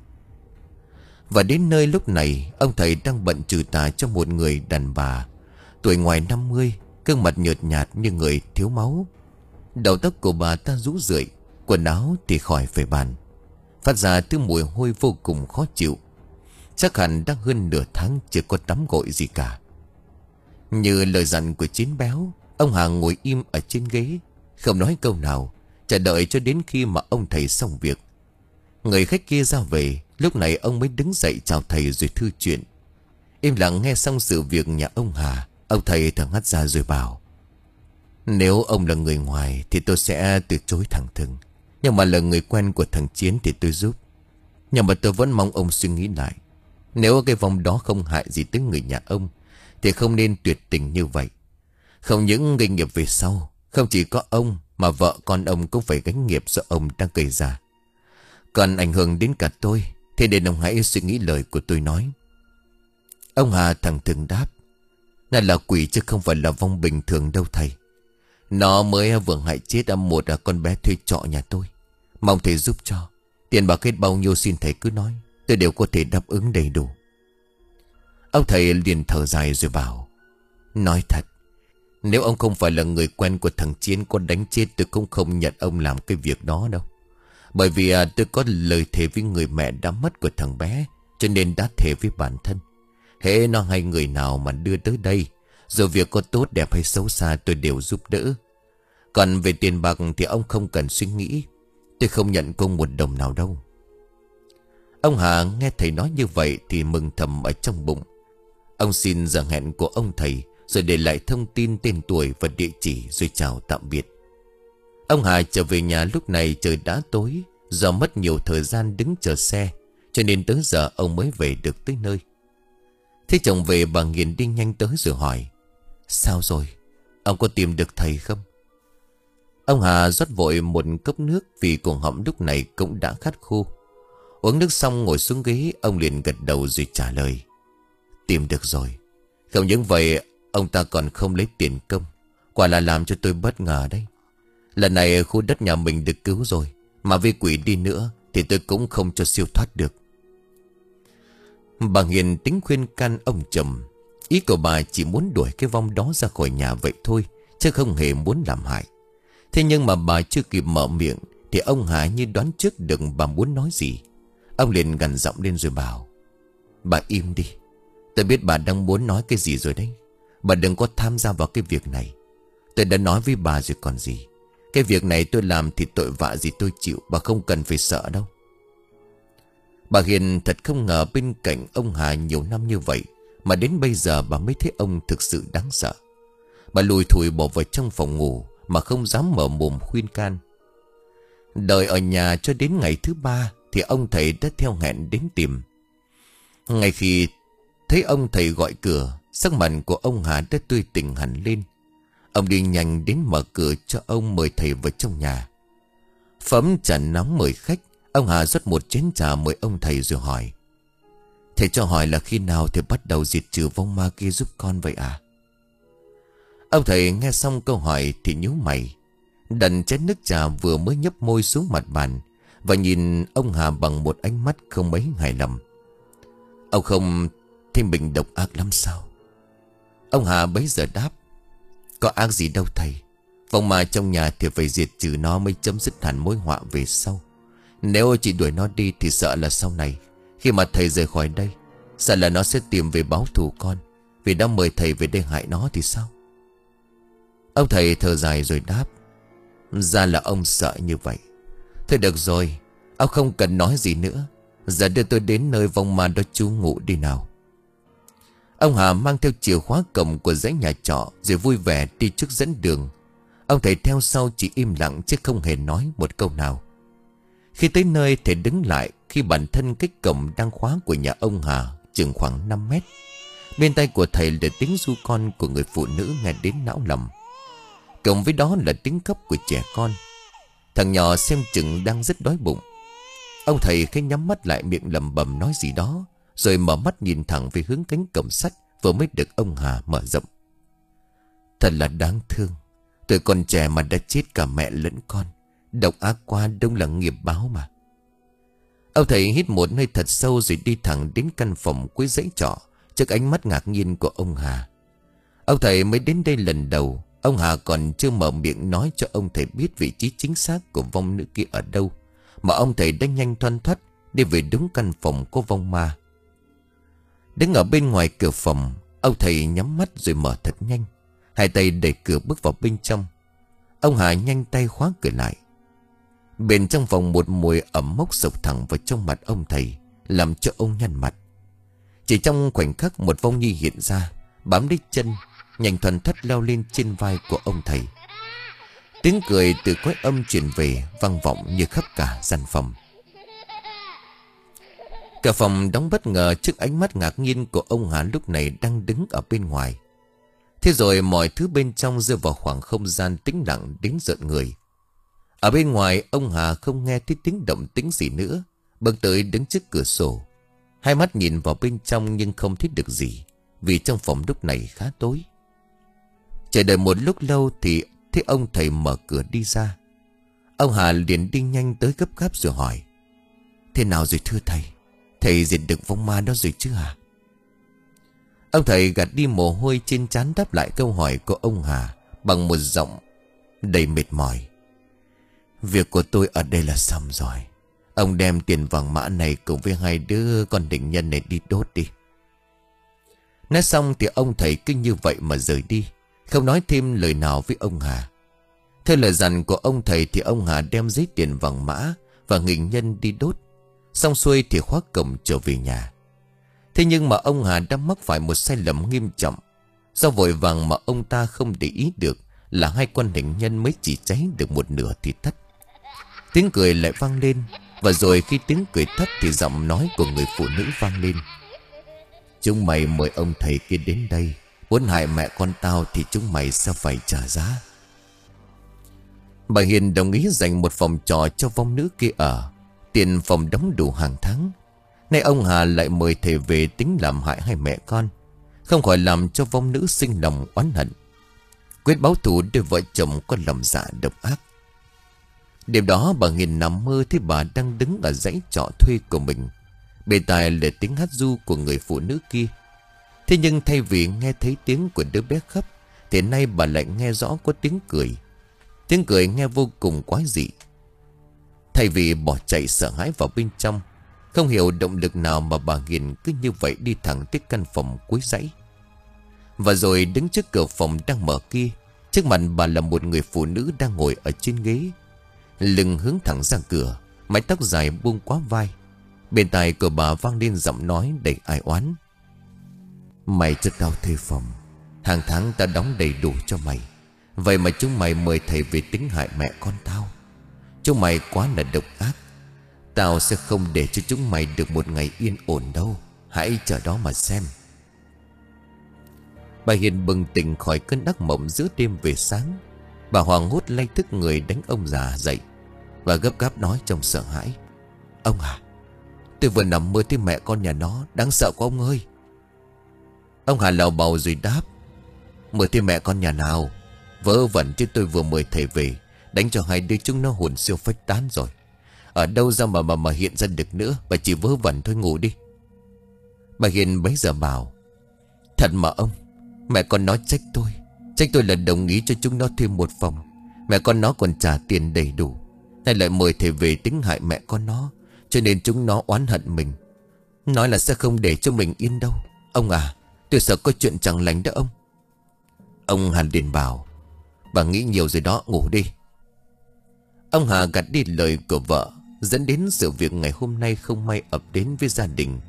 Và đến nơi lúc này, ông thầy đang bận trừ tà cho một người đàn bà tuổi ngoài năm mươi, gương mặt nhợt nhạt như người thiếu máu. Đầu tóc của bà ta rũ rượi, quần áo thì khỏi phải bàn, phát ra thứ mùi hôi vô cùng khó chịu. Chắc hẳn đã hơn nửa tháng chưa có tắm gội gì cả. Như lời dặn của Chiến béo, ông Hà ngồi im ở trên ghế, không nói câu nào, chờ đợi cho đến khi mà ông thầy xong việc. Người khách kia ra về, lúc này ông mới đứng dậy chào thầy rồi thư chuyện. Im lặng nghe xong sự việc nhà ông Hà, ông thầy thở hắt ra rồi bảo: Nếu ông là người ngoài thì tôi sẽ từ chối thẳng thừng, nhưng mà là người quen của thằng Chiến thì tôi giúp. Nhưng mà tôi vẫn mong ông suy nghĩ lại. Nếu cái vong đó không hại gì tới người nhà ông thì không nên tuyệt tình như vậy. Không những gây nghiệp về sau, không chỉ có ông mà vợ con ông cũng phải gánh nghiệp do ông đang gây ra. Còn ảnh hưởng đến cả tôi, thì để ông hãy suy nghĩ lời của tôi nói. Ông Hà thẳng thừng đáp: Nó là quỷ chứ không phải là vong bình thường đâu thầy. Nó mới vừa hại chết một con bé thuê trọ nhà tôi. Mong thầy giúp cho. Tiền bạc hết bao nhiêu xin thầy cứ nói, tôi đều có thể đáp ứng đầy đủ. Ông thầy liền thở dài rồi bảo: Nói thật, nếu ông không phải là người quen của thằng Chiến có đánh chết, tôi cũng không nhận ông làm cái việc đó đâu. Bởi vì à, tôi có lời thề với người mẹ đã mất của thằng bé, cho nên đã thề với bản thân. Hễ nó hay người nào mà đưa tới đây, dù việc có tốt đẹp hay xấu xa tôi đều giúp đỡ. Còn về tiền bạc thì ông không cần suy nghĩ, tôi không nhận công một đồng nào đâu. Ông Hà nghe thầy nói như vậy thì mừng thầm ở trong bụng. Ông xin giờ hẹn của ông thầy, rồi để lại thông tin tên tuổi và địa chỉ rồi chào tạm biệt. Ông Hà trở về nhà lúc này trời đã tối. Do mất nhiều thời gian đứng chờ xe, cho nên tới giờ ông mới về được tới nơi. Thế chồng về, bà Nghiền đi nhanh tới rồi hỏi: Sao rồi? Ông có tìm được thầy không? Ông Hà rót vội một cốc nước, vì cổ họng lúc này cũng đã khát khô. Uống nước xong ngồi xuống ghế, ông liền gật đầu rồi trả lời: Tìm được rồi. Không những vậy, ông ta còn không lấy tiền công. Quả là làm cho tôi bất ngờ đấy. Lần này khu đất nhà mình được cứu rồi, mà vì quỷ đi nữa thì tôi cũng không cho siêu thoát được. Bà Hiền tính khuyên can ông chồng. Ý của bà chỉ muốn đuổi cái vong đó ra khỏi nhà vậy thôi, chứ không hề muốn làm hại. Thế nhưng mà bà chưa kịp mở miệng thì ông Hà như đoán trước được bà muốn nói gì. Ông liền gằn giọng lên rồi bảo: Bà im đi. Tôi biết bà đang muốn nói cái gì rồi đấy. Bà đừng có tham gia vào cái việc này. Tôi đã nói với bà rồi còn gì. Cái việc này tôi làm thì tội vạ gì tôi chịu, bà không cần phải sợ đâu. Bà Hiền thật không ngờ bên cạnh ông Hà nhiều năm như vậy mà đến bây giờ bà mới thấy ông thực sự đáng sợ. Bà lùi thủi bỏ vào trong phòng ngủ mà không dám mở mồm khuyên can. Đợi ở nhà cho đến ngày thứ ba thì ông thầy đã theo hẹn đến tìm. Ngay khi thấy ông thầy gọi cửa, sắc mặt của ông Hà đã tươi tỉnh hẳn lên. Ông đi nhanh đến mở cửa cho ông mời thầy vào trong nhà. Phẩm trà nóng mời khách, ông Hà rót một chén trà mời ông thầy rồi hỏi: Thầy cho hỏi là khi nào thầy bắt đầu diệt trừ vong ma kia giúp con vậy à? Ông thầy nghe xong câu hỏi thì nhíu mày, đặt chén nước trà vừa mới nhấp môi xuống mặt bàn và nhìn ông Hà bằng một ánh mắt không mấy hài lòng. Ông không thấy mình độc ác lắm sao? Ông Hà bấy giờ đáp: Có ác gì đâu thầy. Vong ma trong nhà thì phải diệt trừ nó mới chấm dứt hẳn mối họa về sau. Nếu chỉ đuổi nó đi thì sợ là sau này khi mà thầy rời khỏi đây Sợ là nó sẽ tìm về báo thù con, vì đã mời thầy về đây hại nó thì sao? Ông thầy thở dài rồi đáp: Ra là ông sợ như vậy. Thôi được rồi, ông không cần nói gì nữa. Giờ đưa tôi đến nơi vong ma đó trú ngụ đi nào. Ông Hà mang theo chìa khóa cổng của dãy nhà trọ, rồi vui vẻ đi trước dẫn đường. Ông thầy theo sau chỉ im lặng chứ không hề nói một câu nào. Khi tới nơi, thầy đứng lại khi bản thân cái cổng đang khóa của nhà ông Hà chừng khoảng năm mét. Bên tay của thầy là tiếng ru con của người phụ nữ nghe đến não lòng. Cộng với đó là tiếng khóc của trẻ con. Thằng nhỏ xem chừng đang rất đói bụng. Ông thầy khẽ nhắm mắt lại, miệng lẩm bẩm nói gì đó, rồi mở mắt nhìn thẳng về hướng cánh cổng sắt vừa mới được ông Hà mở rộng. Thật là đáng thương. Tuổi còn trẻ mà đã chết cả mẹ lẫn con. Độc ác quá, đúng là nghiệp báo mà. Ông thầy hít một hơi thật sâu rồi đi thẳng đến căn phòng cuối dãy trọ, trước ánh mắt ngạc nhiên của ông Hà. Ông thầy mới đến đây lần đầu. Ông Hà còn chưa mở miệng nói cho ông thầy biết vị trí chính xác của vong nữ kia ở đâu, mà ông thầy đã nhanh thoăn thoắt đi về đúng căn phòng của vong ma. Đứng ở bên ngoài cửa phòng, ông thầy nhắm mắt rồi mở thật nhanh. Hai tay đẩy cửa bước vào bên trong. Ông Hà nhanh tay khóa cửa lại. Bên trong phòng một mùi ẩm mốc sộc thẳng vào trong mặt ông thầy, làm cho ông nhăn mặt. Chỉ trong khoảnh khắc, một vong nhi hiện ra, bám lấy chân, nhanh thoăn thoắt leo lên trên vai của ông thầy. Tiếng cười từ cõi âm truyền về, vang vọng như khắp cả gian phòng. Cả phòng đóng bất ngờ trước ánh mắt ngạc nhiên của ông Hà lúc này đang đứng ở bên ngoài. Thế rồi mọi thứ bên trong rơi vào khoảng không gian tĩnh lặng đến rợn người. Ở bên ngoài, ông Hà không nghe thấy tiếng động tĩnh gì nữa, bước tới đứng trước cửa sổ. Hai mắt nhìn vào bên trong nhưng không thấy được gì, vì trong phòng lúc này khá tối. Chờ đợi một lúc lâu thì thấy ông thầy mở cửa đi ra. Ông Hà liền đi nhanh tới gấp gáp rồi hỏi: Thế nào rồi thưa thầy? Thầy diệt được vong ma đó rồi chứ hả? Ông thầy gạt đi mồ hôi trên trán đáp lại câu hỏi của ông Hà bằng một giọng đầy mệt mỏi: Việc của tôi ở đây là xong rồi. Ông đem tiền vàng mã này cùng với hai đứa con định nhân này đi đốt đi. Nói xong thì ông thầy cứ như vậy mà rời đi, không nói thêm lời nào với ông Hà. Theo lời dặn của ông thầy thì ông Hà đem giấy tiền vàng mã và hình nhân đi đốt. Xong xuôi thì khóa cổng trở về nhà. Thế nhưng mà ông Hà đã mắc phải một sai lầm nghiêm trọng. Do vội vàng mà ông ta không để ý được là hai con hình nhân mới chỉ cháy được một nửa thì tắt. Tiếng cười lại vang lên. Và rồi khi tiếng cười tắt thì giọng nói của người phụ nữ vang lên: Chúng mày mời ông thầy kia đến đây, muốn hại mẹ con tao thì chúng mày sẽ phải trả giá. Bà Hiền đồng ý dành một phòng trọ cho vong nữ kia ở. Tiền phòng đóng đủ hàng tháng. Nay ông Hà lại mời thầy về tính làm hại hai mẹ con, không khỏi làm cho vong nữ sinh lòng oán hận, quyết báo thù đôi vợ chồng có lòng dạ độc ác. Đêm đó bà Hiền nằm mơ thấy bà đang đứng ở dãy trọ thuê của mình. Bên tai là tiếng hát ru của người phụ nữ kia. Thế nhưng thay vì nghe thấy tiếng của đứa bé khóc, thì nay bà lại nghe rõ có tiếng cười. Tiếng cười nghe vô cùng quái dị. Thay vì bỏ chạy sợ hãi vào bên trong, không hiểu động lực nào mà bà Hiền cứ như vậy đi thẳng tới căn phòng cuối dãy. Và rồi đứng trước cửa phòng đang mở kia, trước mặt bà là một người phụ nữ đang ngồi ở trên ghế, lưng hướng thẳng ra cửa, mái tóc dài buông quá vai. Bên tai của bà vang lên giọng nói đầy ai oán: Mày cho tao thuê phòng, hàng tháng tao đóng đầy đủ cho mày, vậy mà chúng mày mời thầy về tính hại mẹ con tao. Chúng mày quá là độc ác. Tao sẽ không để cho chúng mày được một ngày yên ổn đâu. Hãy chờ đó mà xem. Bà Hiền bừng tỉnh khỏi cơn ác mộng giữa đêm về sáng. Bà hoảng hốt lay thức người đánh ông già dậy, và gấp gáp nói trong sợ hãi: Ông à, tôi vừa nằm mơ thấy mẹ con nhà nó, đáng sợ quá ông ơi. Ông Hà lào bầu rồi đáp: Mơ thấy mẹ con nhà nào? Vớ vẩn chứ, tôi vừa mời thầy về, đánh cho hai đứa chúng nó hồn siêu phách tán rồi. Ở đâu ra mà mà mà hiện ra được nữa. Bà chỉ vớ vẩn thôi, ngủ đi. Bà Hiền bấy giờ bảo: Thật mà ông, mẹ con nó trách tôi. Trách tôi là đồng ý cho chúng nó thêm một phòng. Mẹ con nó còn trả tiền đầy đủ, nay lại mời thầy về tính hại mẹ con nó, cho nên chúng nó oán hận mình. Nói là sẽ không để cho mình yên đâu. Ông à, tôi sợ có chuyện chẳng lành đó ông. Ông Hà liền bảo: Bà nghĩ nhiều rồi đó, ngủ đi. Ông Hà gạt đi lời của vợ, dẫn đến sự việc ngày hôm nay không may ập đến với gia đình.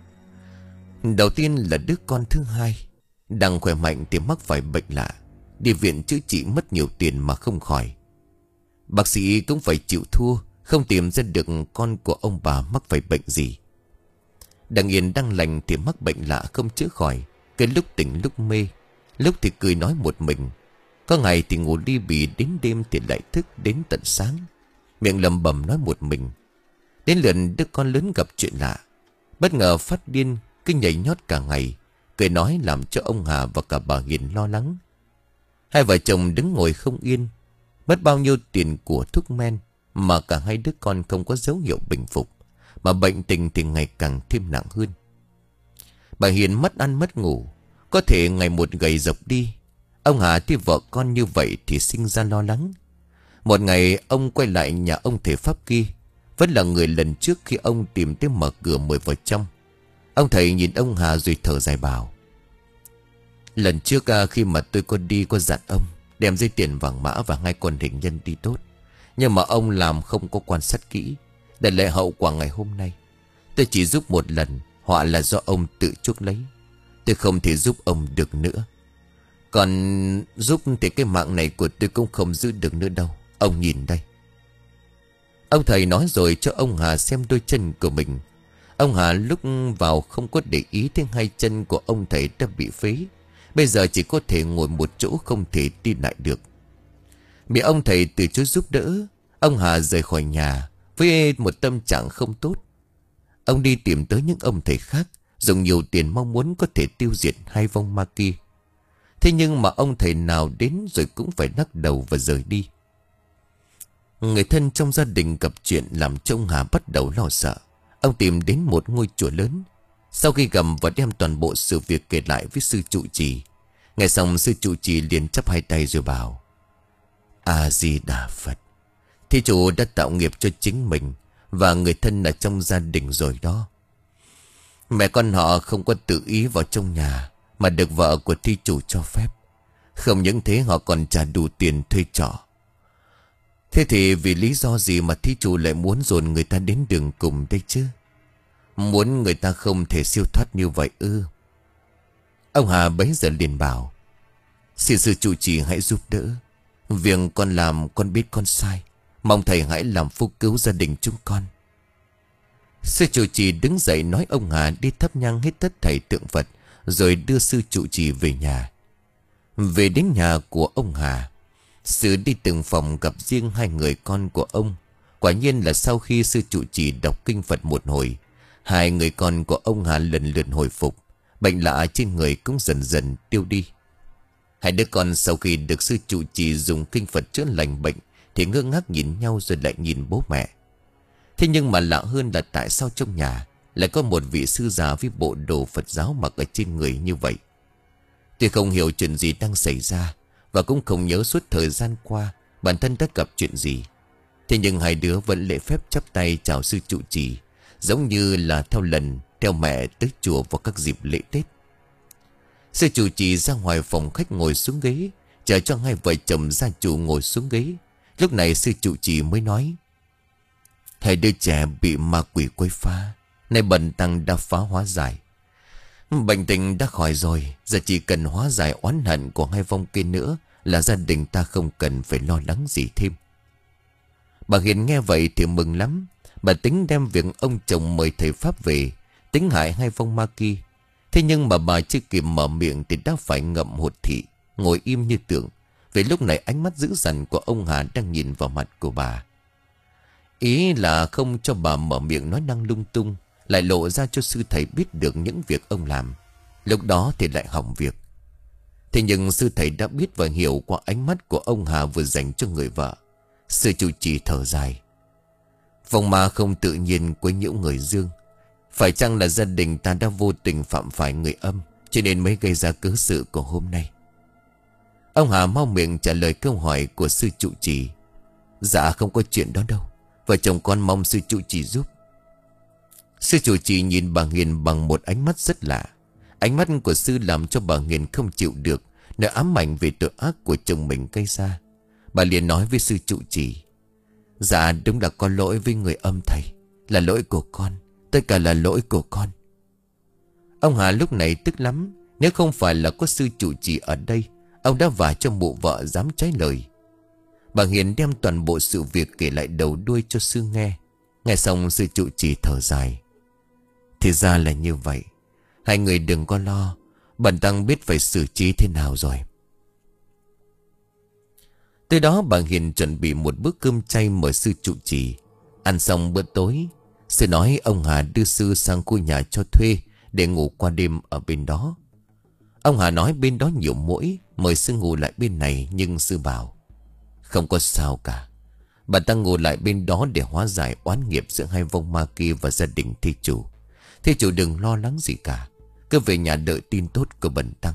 Đầu tiên là đứa con thứ hai, đang khỏe mạnh thì mắc phải bệnh lạ. Đi viện chữa trị mất nhiều tiền mà không khỏi. Bác sĩ cũng phải chịu thua, không tìm ra được con của ông bà mắc phải bệnh gì. Đang yên đang lành thì mắc bệnh lạ không chữa khỏi. Cái lúc tỉnh lúc mê, lúc thì cười nói một mình. Có ngày thì ngủ li bì, đến đêm thì lại thức đến tận sáng, miệng lẩm bẩm nói một mình. Đến lượt đứa con lớn gặp chuyện lạ, bất ngờ phát điên, cứ nhảy nhót cả ngày, cười nói làm cho ông Hà và cả bà Hiền lo lắng. Hai vợ chồng đứng ngồi không yên, mất bao nhiêu tiền của thuốc men mà cả hai đứa con không có dấu hiệu bình phục, mà bệnh tình thì ngày càng thêm nặng hơn. Bà Hiền mất ăn mất ngủ, có thể ngày một gầy dọc đi. Ông Hà thấy vợ con như vậy thì sinh ra lo lắng. Một ngày ông quay lại nhà ông thầy pháp kia, vẫn là người lần trước khi ông tìm tới mở cửa mời vào trong. Ông thầy nhìn ông Hà rồi thở dài bảo: Lần trước khi mà tôi có đi có dặn ông đem dây tiền vàng mã và hai con hình nhân đi tốt, nhưng mà ông làm không có quan sát kỹ, để lại hậu quả ngày hôm nay. Tôi chỉ giúp một lần, họa là do ông tự chuốc lấy. Tôi không thể giúp ông được nữa. Còn giúp thì cái mạng này của tôi cũng không giữ được nữa đâu. Ông nhìn đây. Ông thầy nói rồi cho ông Hà xem đôi chân của mình. Ông Hà lúc vào không có để ý thấy hai chân của ông thầy đã bị phế. Bây giờ chỉ có thể ngồi một chỗ, không thể đi lại được. Bị ông thầy từ chối giúp đỡ, ông Hà rời khỏi nhà với một tâm trạng không tốt. Ông đi tìm tới những ông thầy khác, dùng nhiều tiền mong muốn có thể tiêu diệt hai vong ma kia. Thế nhưng mà ông thầy nào đến rồi cũng phải lắc đầu và rời đi. Người thân trong gia đình gặp chuyện làm cho ông Hà bắt đầu lo sợ. Ông tìm đến một ngôi chùa lớn. Sau khi gặp và đem toàn bộ sự việc kể lại với sư trụ trì, nghe xong sư trụ trì liền chắp hai tay rồi bảo: A Di Đà Phật. Thí chủ đã tạo nghiệp cho chính mình và người thân ở trong gia đình rồi đó. Mẹ con họ không có tự ý vào trong nhà, mà được vợ của thí chủ cho phép. Không những thế, họ còn trả đủ tiền thuê trọ. Thế thì vì lý do gì mà thí chủ lại muốn dồn người ta đến đường cùng đây chứ? Muốn người ta không thể siêu thoát như vậy ư? Ông Hà bấy giờ liền bảo: Xin sư trụ trì hãy giúp đỡ. Việc con làm con biết con sai, mong thầy hãy làm phúc cứu gia đình chúng con. Sư trụ trì đứng dậy nói ông Hà đi thắp nhang hết tất thảy tượng Phật, rồi đưa sư trụ trì về nhà. Về đến nhà của ông Hà, sư đi từng phòng gặp riêng hai người con của ông. Quả nhiên là sau khi sư trụ trì đọc kinh Phật một hồi, hai người con của ông Hà lần lượt hồi phục, bệnh lạ trên người cũng dần dần tiêu đi. Hai đứa con sau khi được sư trụ trì dùng kinh Phật chữa lành bệnh thì ngơ ngác nhìn nhau rồi lại nhìn bố mẹ. Thế nhưng mà lạ hơn là tại sao trong nhà lại có một vị sư già với bộ đồ Phật giáo mặc ở trên người như vậy. Tôi không hiểu chuyện gì đang xảy ra, và cũng không nhớ suốt thời gian qua bản thân đã gặp chuyện gì. Thế nhưng hai đứa vẫn lễ phép chắp tay chào sư trụ trì, giống như là theo lần theo mẹ tới chùa vào các dịp lễ Tết. Sư trụ trì ra ngoài phòng khách ngồi xuống ghế, chờ cho hai vợ chồng gia chủ ngồi xuống ghế. Lúc này sư trụ trì mới nói: Hai đứa trẻ bị ma quỷ quấy phá, nay bần tăng đã phá hóa giải. Bệnh tình đã khỏi rồi, giờ chỉ cần hóa giải oán hận của hai vong kia nữa là gia đình ta không cần phải lo lắng gì thêm. Bà Hiền nghe vậy thì mừng lắm. Bà tính đem việc ông chồng mời thầy Pháp về, tính hại hai vong ma kia. Thế nhưng mà bà chưa kịp mở miệng thì đã phải ngậm hột thị, ngồi im như tượng. Vì lúc này ánh mắt dữ dằn của ông Hà đang nhìn vào mặt của bà. Ý là không cho bà mở miệng nói năng lung tung, lại lộ ra cho sư thầy biết được những việc ông làm. Lúc đó thì lại hỏng việc. Thế nhưng sư thầy đã biết và hiểu qua ánh mắt của ông Hà vừa dành cho người vợ. Sư trụ trì thở dài: Vong ma không tự nhiên quấy nhiễu người dương. Phải chăng là gia đình ta đã vô tình phạm phải người âm, cho nên mới gây ra cớ sự của hôm nay? Ông Hà mau miệng trả lời câu hỏi của sư trụ trì: Dạ không có chuyện đó đâu, vợ chồng con mong sư trụ trì giúp. Sư chủ trì nhìn bà Hiền bằng một ánh mắt rất lạ. Ánh mắt của sư làm cho bà Hiền không chịu được, nỗi ám ảnh về tội ác của chồng mình gây ra. Bà liền nói với sư trụ trì: Dạ đúng là có lỗi với người âm thầy. Là lỗi của con. Tất cả là lỗi của con. Ông Hà lúc này tức lắm. Nếu không phải là có sư trụ trì ở đây, ông đã vả cho mụ vợ dám trái lời. Bà Hiền đem toàn bộ sự việc kể lại đầu đuôi cho sư nghe. Nghe xong sư trụ trì thở dài: Thì ra là như vậy. Hai người đừng có lo. Bần tăng biết phải xử trí thế nào rồi. Tới đó bà Hiền chuẩn bị một bữa cơm chay mời sư trụ trì. Ăn xong bữa tối, sư nói ông Hà đưa sư sang khu nhà cho thuê để ngủ qua đêm ở bên đó. Ông Hà nói bên đó nhiều muỗi, mời sư ngủ lại bên này. Nhưng sư bảo không có sao cả. Bà ta ngủ lại bên đó để hóa giải oán nghiệp giữa hai vong ma kia và gia đình thi chủ. Thi chủ đừng lo lắng gì cả, cứ về nhà đợi tin tốt của bần tăng.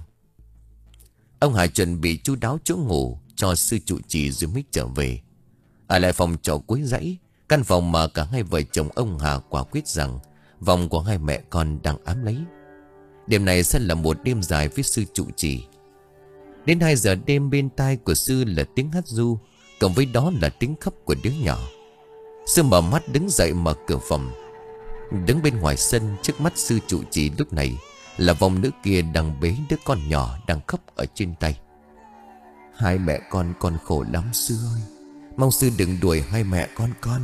Ông Hà chuẩn bị chu đáo chỗ ngủ cho sư trụ trì rồi mới trở về. Ở lại phòng trọ cuối dãy, căn phòng mà cả hai vợ chồng ông Hà quả quyết rằng vòng của hai mẹ con đang ám lấy. Đêm này sẽ là một đêm dài với sư trụ trì. Đến hai giờ đêm bên tai của sư là tiếng hát ru, cộng với đó là tiếng khóc của đứa nhỏ. Sư mở mắt đứng dậy mở cửa phòng. Đứng bên ngoài sân trước mắt sư trụ trì lúc này là vong nữ kia đang bế đứa con nhỏ đang khóc ở trên tay. Hai mẹ con con khổ lắm sư ơi. Mong sư đừng đuổi hai mẹ con con.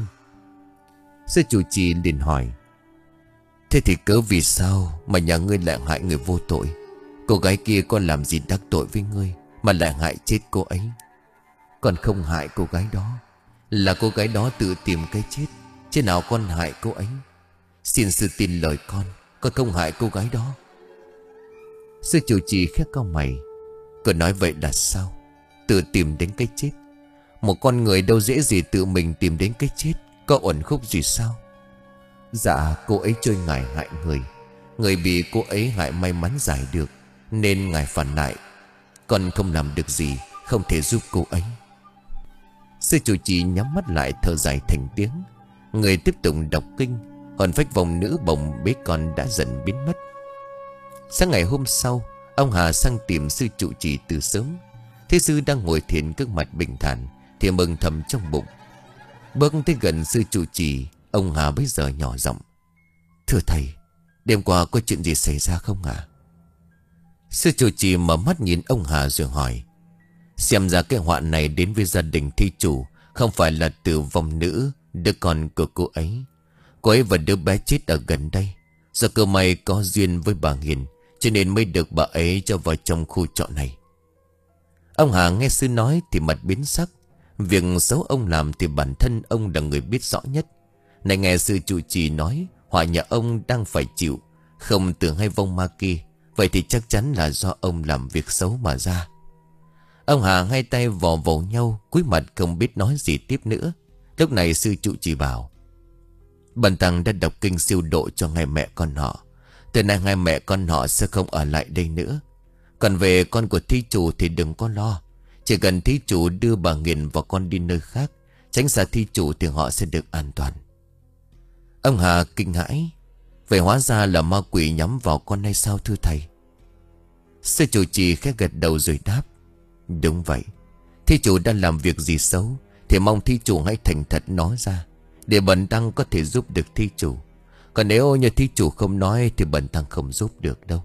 Sư trụ trì liền hỏi: Thế thì cớ vì sao mà nhà ngươi lại hại người vô tội? Cô gái kia có làm gì đắc tội với ngươi mà lại hại chết cô ấy? Con không hại cô gái đó. Là cô gái đó tự tìm cái chết, chứ nào con hại cô ấy. Xin sư tin lời con, con không hại cô gái đó. Sư trụ trì khẽ cau mày. Con nói vậy là sao? Tự tìm đến cái chết? Một con người đâu dễ gì tự mình tìm đến cái chết. Có uẩn khúc gì sao? Dạ cô ấy chơi ngài hại người. Người bị cô ấy hại may mắn giải được, nên ngài phản lại. Con không làm được gì, không thể giúp cô ấy. Sư chủ trì nhắm mắt lại thở dài thành tiếng. Người tiếp tục đọc kinh. Hồn phách vong nữ bồng bế con đã dần biến mất. Sáng ngày hôm sau, ông Hà sang tìm sư trụ trì từ sớm. Thế sư đang ngồi thiền gương mặt bình thản thì mừng thầm trong bụng. Bước tới gần sư trụ trì, ông Hà bây giờ nhỏ giọng: Thưa thầy, đêm qua có chuyện gì xảy ra không ạ? Sư trụ trì mở mắt nhìn ông Hà rồi hỏi: Xem ra cái họa này đến với gia đình thi chủ không phải là từ vong nữ, đứa con của cô ấy. Cô ấy và đứa bé chết ở gần đây. Do cơ may có duyên với bà Hiền, cho nên mới được bà ấy cho vào trong khu trọ này. Ông Hà nghe sư nói thì mặt biến sắc. Việc xấu ông làm thì bản thân ông là người biết rõ nhất. Này nghe sư trụ trì nói họa nhà ông đang phải chịu, không từ hai vong ma kia, vậy thì chắc chắn là do ông làm việc xấu mà ra. Ông Hà hai tay vò vò nhau, cúi mặt không biết nói gì tiếp nữa. Lúc này sư trụ trì bảo: Bần tăng đã đọc kinh siêu độ cho hai mẹ con họ. Từ nay hai mẹ con họ sẽ không ở lại đây nữa. Còn về con của thí chủ thì đừng có lo. Chỉ cần thí chủ đưa bà Nghiền và con đi nơi khác, tránh xa thí chủ thì họ sẽ được an toàn. Ông Hà kinh hãi: Vậy hóa ra là ma quỷ nhắm vào con hay sao thưa thầy? Sư chủ trì khẽ gật đầu rồi đáp: Đúng vậy. Thí chủ đang làm việc gì xấu thì mong thí chủ hãy thành thật nói ra, để bần tăng có thể giúp được thí chủ. Còn nếu như thí chủ không nói thì bần tăng không giúp được đâu.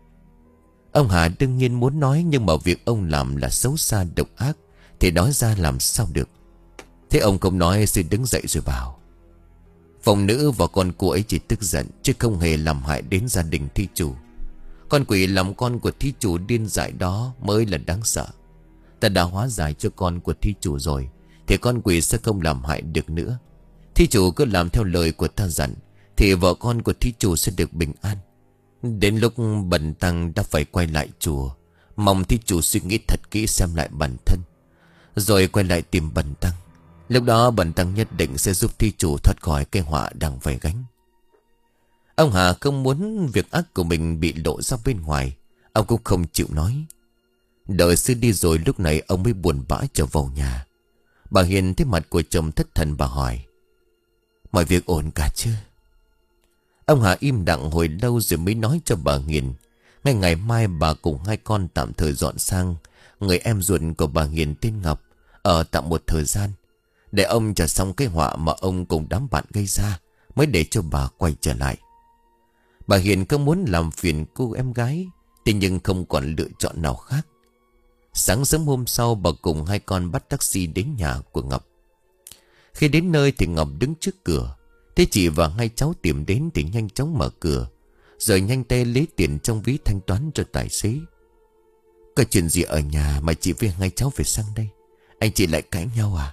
Ông Hà đương nhiên muốn nói, nhưng mà việc ông làm là xấu xa độc ác thì nói ra làm sao được. Thế ông không nói, sư đứng dậy rồi bảo: Vong nữ và con cô ấy chỉ tức giận, chứ không hề làm hại đến gia đình thí chủ. Con quỷ làm con của thí chủ điên dại đó mới là đáng sợ. Ta đã hóa giải cho con của thí chủ rồi, thì con quỷ sẽ không làm hại được nữa. Thí chủ cứ làm theo lời của ta dặn, thì vợ con của thí chủ sẽ được bình an. Đến lúc bần tăng đã phải quay lại chùa, mong thí chủ suy nghĩ thật kỹ xem lại bản thân, rồi quay lại tìm bần tăng. Lúc đó bần tăng nhất định sẽ giúp thí chủ thoát khỏi cái họa đang phải gánh. Ông Hà không muốn việc ác của mình bị lộ ra bên ngoài. Ông cũng không chịu nói. Đợi sư đi rồi lúc này ông mới buồn bã trở vào nhà. Bà Hiền thấy mặt của chồng thất thần, bà hỏi: Mọi việc ổn cả chưa? Ông Hà im lặng hồi lâu rồi mới nói cho bà Hiền. Ngay ngày mai bà cùng hai con tạm thời dọn sang người em ruột của bà Hiền tên Ngọc, ở tạm một thời gian, để ông trả xong cái họa mà ông cùng đám bạn gây ra, mới để cho bà quay trở lại. Bà Hiền không muốn làm phiền cô em gái, thế nhưng không còn lựa chọn nào khác. Sáng sớm hôm sau, bà cùng hai con bắt taxi đến nhà của Ngọc. Khi đến nơi thì Ngọc đứng trước cửa. Thế chị và hai cháu tìm đến thì nhanh chóng mở cửa, rồi nhanh tay lấy tiền trong ví thanh toán cho tài xế. Có chuyện gì ở nhà mà chị với hai cháu phải sang đây? Anh chị lại cãi nhau à?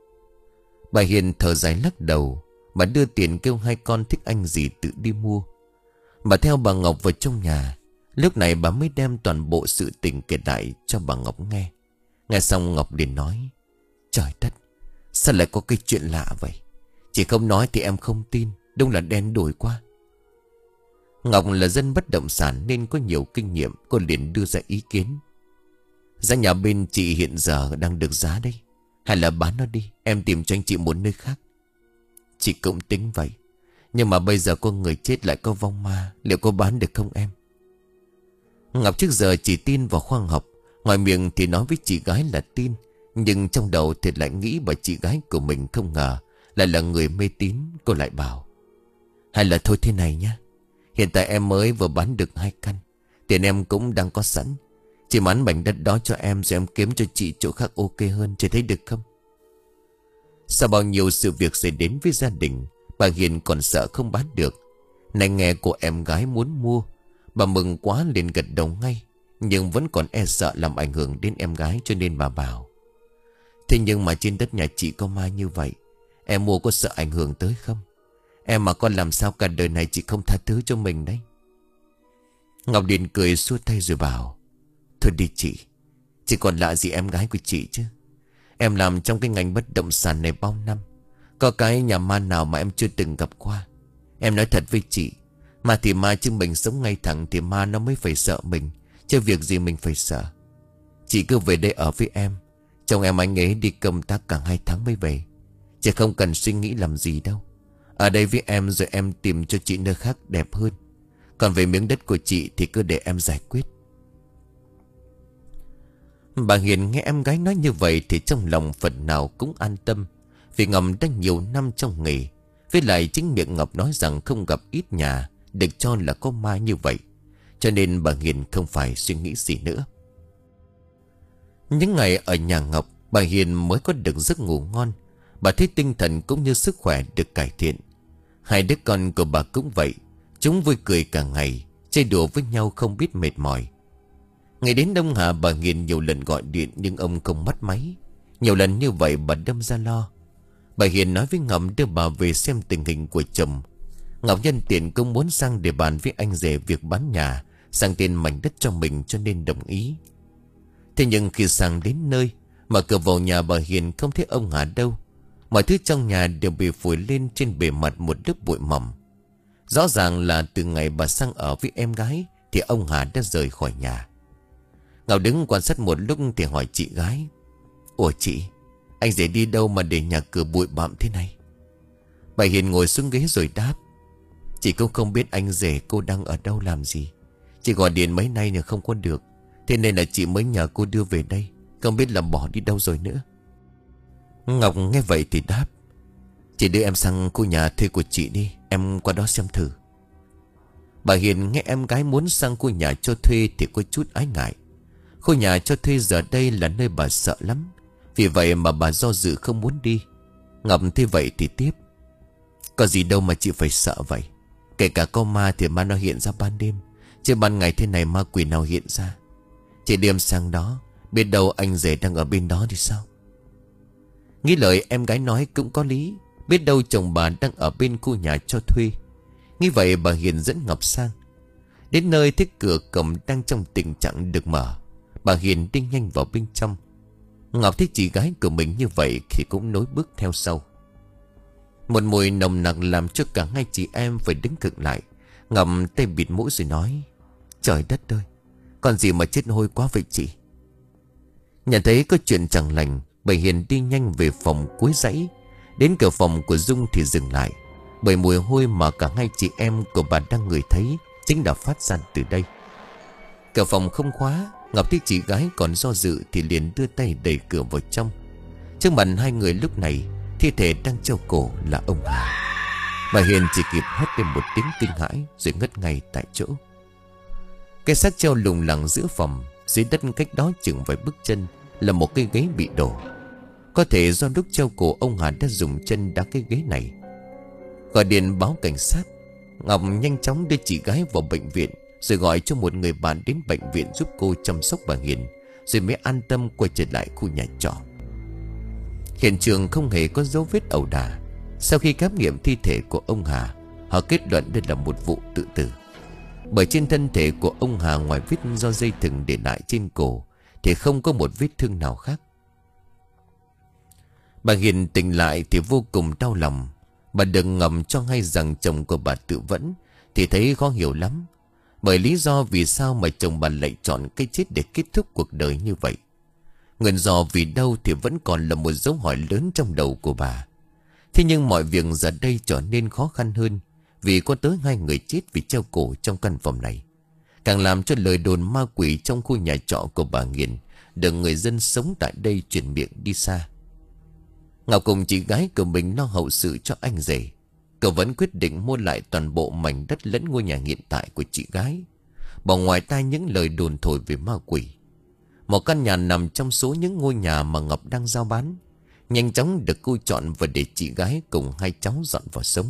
Bà Hiền thở dài lắc đầu, bà đưa tiền kêu hai con thích ăn gì tự đi mua. Bà theo bà Ngọc vào trong nhà. Lúc này bà mới đem toàn bộ sự tình kể lại cho bà Ngọc nghe. Nghe xong Ngọc liền nói: Trời đất, sao lại có cái chuyện lạ vậy? Chị không nói thì em không tin. Đúng là đen đổi quá. Ngọc là dân bất động sản nên có nhiều kinh nghiệm. Cô liền đưa ra ý kiến: Giá nhà bên chị hiện giờ đang được giá đây, hay là bán nó đi, em tìm cho anh chị một nơi khác. Chị cũng tính vậy, nhưng mà bây giờ có người chết lại có vong ma, liệu có bán được không em? Ngọc trước giờ chỉ tin vào khoa học, ngoài miệng thì nói với chị gái là tin, nhưng trong đầu thì lại nghĩ bà chị gái của mình không ngờ lại là người mê tín. Cô lại bảo: Hay là thôi thế này nhé, hiện tại em mới vừa bán được hai căn, tiền em cũng đang có sẵn. Chị bán mảnh đất đó cho em, rồi em kiếm cho chị chỗ khác ok hơn, chị thấy được không? Sau bao nhiêu sự việc xảy đến với gia đình, bà Hiền còn sợ không bán được. Này nghe cô em gái muốn mua, bà mừng quá liền gật đầu ngay, nhưng vẫn còn e sợ làm ảnh hưởng đến em gái, cho nên bà bảo: Thế nhưng mà trên đất nhà chị có ma như vậy, em mua có sợ ảnh hưởng tới không? Em mà con làm sao cả đời này chị không tha thứ cho mình đấy. Ngọc Điền cười xua tay rồi bảo: Thôi đi chị, chị còn lạ gì em gái của chị chứ. Em làm trong cái ngành bất động sản này bao năm, có cái nhà ma nào mà em chưa từng gặp qua. Em nói thật với chị, ma thì ma chứ mình sống ngay thẳng thì ma nó mới phải sợ mình, chứ việc gì mình phải sợ. Chị cứ về đây ở với em. Chồng em anh ấy đi công tác cả hai tháng mới về. Chị không cần suy nghĩ làm gì đâu. Ở đây với em rồi em tìm cho chị nơi khác đẹp hơn. Còn về miếng đất của chị thì cứ để em giải quyết. Bà Hiền nghe em gái nói như vậy thì trong lòng phần nào cũng an tâm, vì Ngọc đã nhiều năm trong nghề. Với lại chính miệng Ngọc nói rằng không gặp ít nhà được cho là có ma như vậy, cho nên bà Hiền không phải suy nghĩ gì nữa. Những ngày ở nhà Ngọc, bà Hiền mới có được giấc ngủ ngon. Bà thấy tinh thần cũng như sức khỏe được cải thiện. Hai đứa con của bà cũng vậy. Chúng vui cười cả ngày, chơi đùa với nhau không biết mệt mỏi. Ngày đến đông Hà, bà Hiền nhiều lần gọi điện nhưng ông không bắt máy. Nhiều lần như vậy bà đâm ra lo. Bà Hiền nói với Ngọc đưa bà về xem tình hình của chồng. Ngọc nhân tiện cũng muốn sang để bàn với anh rể việc bán nhà, sang tên mảnh đất cho mình, cho nên đồng ý. Thế nhưng khi sang đến nơi, mở cửa vào nhà bà Hiền không thấy ông Hà đâu. Mọi thứ trong nhà đều bị phủi lên trên bề mặt một lớp bụi mỏng. Rõ ràng là từ ngày bà sang ở với em gái thì ông Hà đã rời khỏi nhà. Ngọc đứng quan sát một lúc thì hỏi chị gái: Ủa chị, anh rể đi đâu mà để nhà cửa bụi bặm thế này? Bà Hiền ngồi xuống ghế rồi đáp: Chị cũng không biết anh rể cô đang ở đâu làm gì. Chị gọi điện mấy nay nhưng không có được, thế nên là chị mới nhờ cô đưa về đây. Không biết là bỏ đi đâu rồi nữa. Ngọc nghe vậy thì đáp: Chị đưa em sang khu nhà thuê của chị đi, em qua đó xem thử. Bà Hiền nghe em gái muốn sang khu nhà cho thuê thì có chút ái ngại. Khu nhà cho thuê giờ đây là nơi bà sợ lắm, vì vậy mà bà do dự không muốn đi. Ngọc thế vậy thì tiếp: Có gì đâu mà chị phải sợ vậy. Kể cả có ma thì ma nó hiện ra ban đêm, chứ ban ngày thế này ma quỷ nào hiện ra. Chị đưa em sang đó, biết đâu anh rể đang ở bên đó thì sao? Nghĩ lời em gái nói cũng có lý. Biết đâu chồng bà đang ở bên khu nhà cho thuê. Nghĩ vậy bà Hiền dẫn Ngọc sang. Đến nơi thấy cửa cổng đang trong tình trạng được mở. Bà Hiền đi nhanh vào bên trong. Ngọc thấy chị gái của mình như vậy thì cũng nối bước theo sau. Một mùi nồng nặc làm cho cả hai chị em phải đứng cực lại. Ngọc tay bịt mũi rồi nói: Trời đất ơi, con gì mà chết hôi quá vậy chị? Nhận thấy có chuyện chẳng lành, bà Hiền đi nhanh về phòng cuối dãy. Đến cửa phòng của Dung thì dừng lại. Bởi mùi hôi mà cả hai chị em của bà đang ngửi thấy chính là phát ra từ đây. Cửa phòng không khóa, Ngọc thấy chị gái còn do dự thì liền đưa tay đẩy cửa vào trong. Trước mặt hai người lúc này, thi thể đang treo cổ là ông Hà. Bà Hiền chỉ kịp hét lên một tiếng kinh hãi rồi ngất ngay tại chỗ. Cái xác treo lủng lẳng giữa phòng. Dưới đất cách đó chừng vài bước chân là một cây ghế bị đổ. Có thể do lúc treo cổ ông Hà đã dùng chân đá cái ghế này. Gọi điện báo cảnh sát, Ngọc nhanh chóng đưa chị gái vào bệnh viện, rồi gọi cho một người bạn đến bệnh viện giúp cô chăm sóc bà Hiền, rồi mới an tâm quay trở lại khu nhà trọ. Hiện trường không hề có dấu vết ẩu đả. Sau khi khám nghiệm thi thể của ông Hà, họ kết luận đây là một vụ tự tử. Bởi trên thân thể của ông Hà ngoài vết do dây thừng để lại trên cổ thì không có một vết thương nào khác. Bà Hiền tỉnh lại thì vô cùng đau lòng. Bà đừng ngầm cho hay rằng chồng của bà tự vẫn thì thấy khó hiểu lắm. Bởi lý do vì sao mà chồng bà lại chọn cái chết để kết thúc cuộc đời như vậy. Nguyên do vì đâu thì vẫn còn là một dấu hỏi lớn trong đầu của bà. Thế nhưng mọi việc giờ đây trở nên khó khăn hơn, vì có tới hai người chết vì treo cổ trong căn phòng này, càng làm cho lời đồn ma quỷ trong khu nhà trọ của bà Hiền được người dân sống tại đây truyền miệng đi xa. Ngọc cùng chị gái của mình lo hậu sự cho anh rể. Cậu vẫn quyết định mua lại toàn bộ mảnh đất lẫn ngôi nhà hiện tại của chị gái, bỏ ngoài tai những lời đồn thổi về ma quỷ. Một căn nhà nằm trong số những ngôi nhà mà Ngọc đang giao bán, nhanh chóng được cô chọn và để chị gái cùng hai cháu dọn vào sống.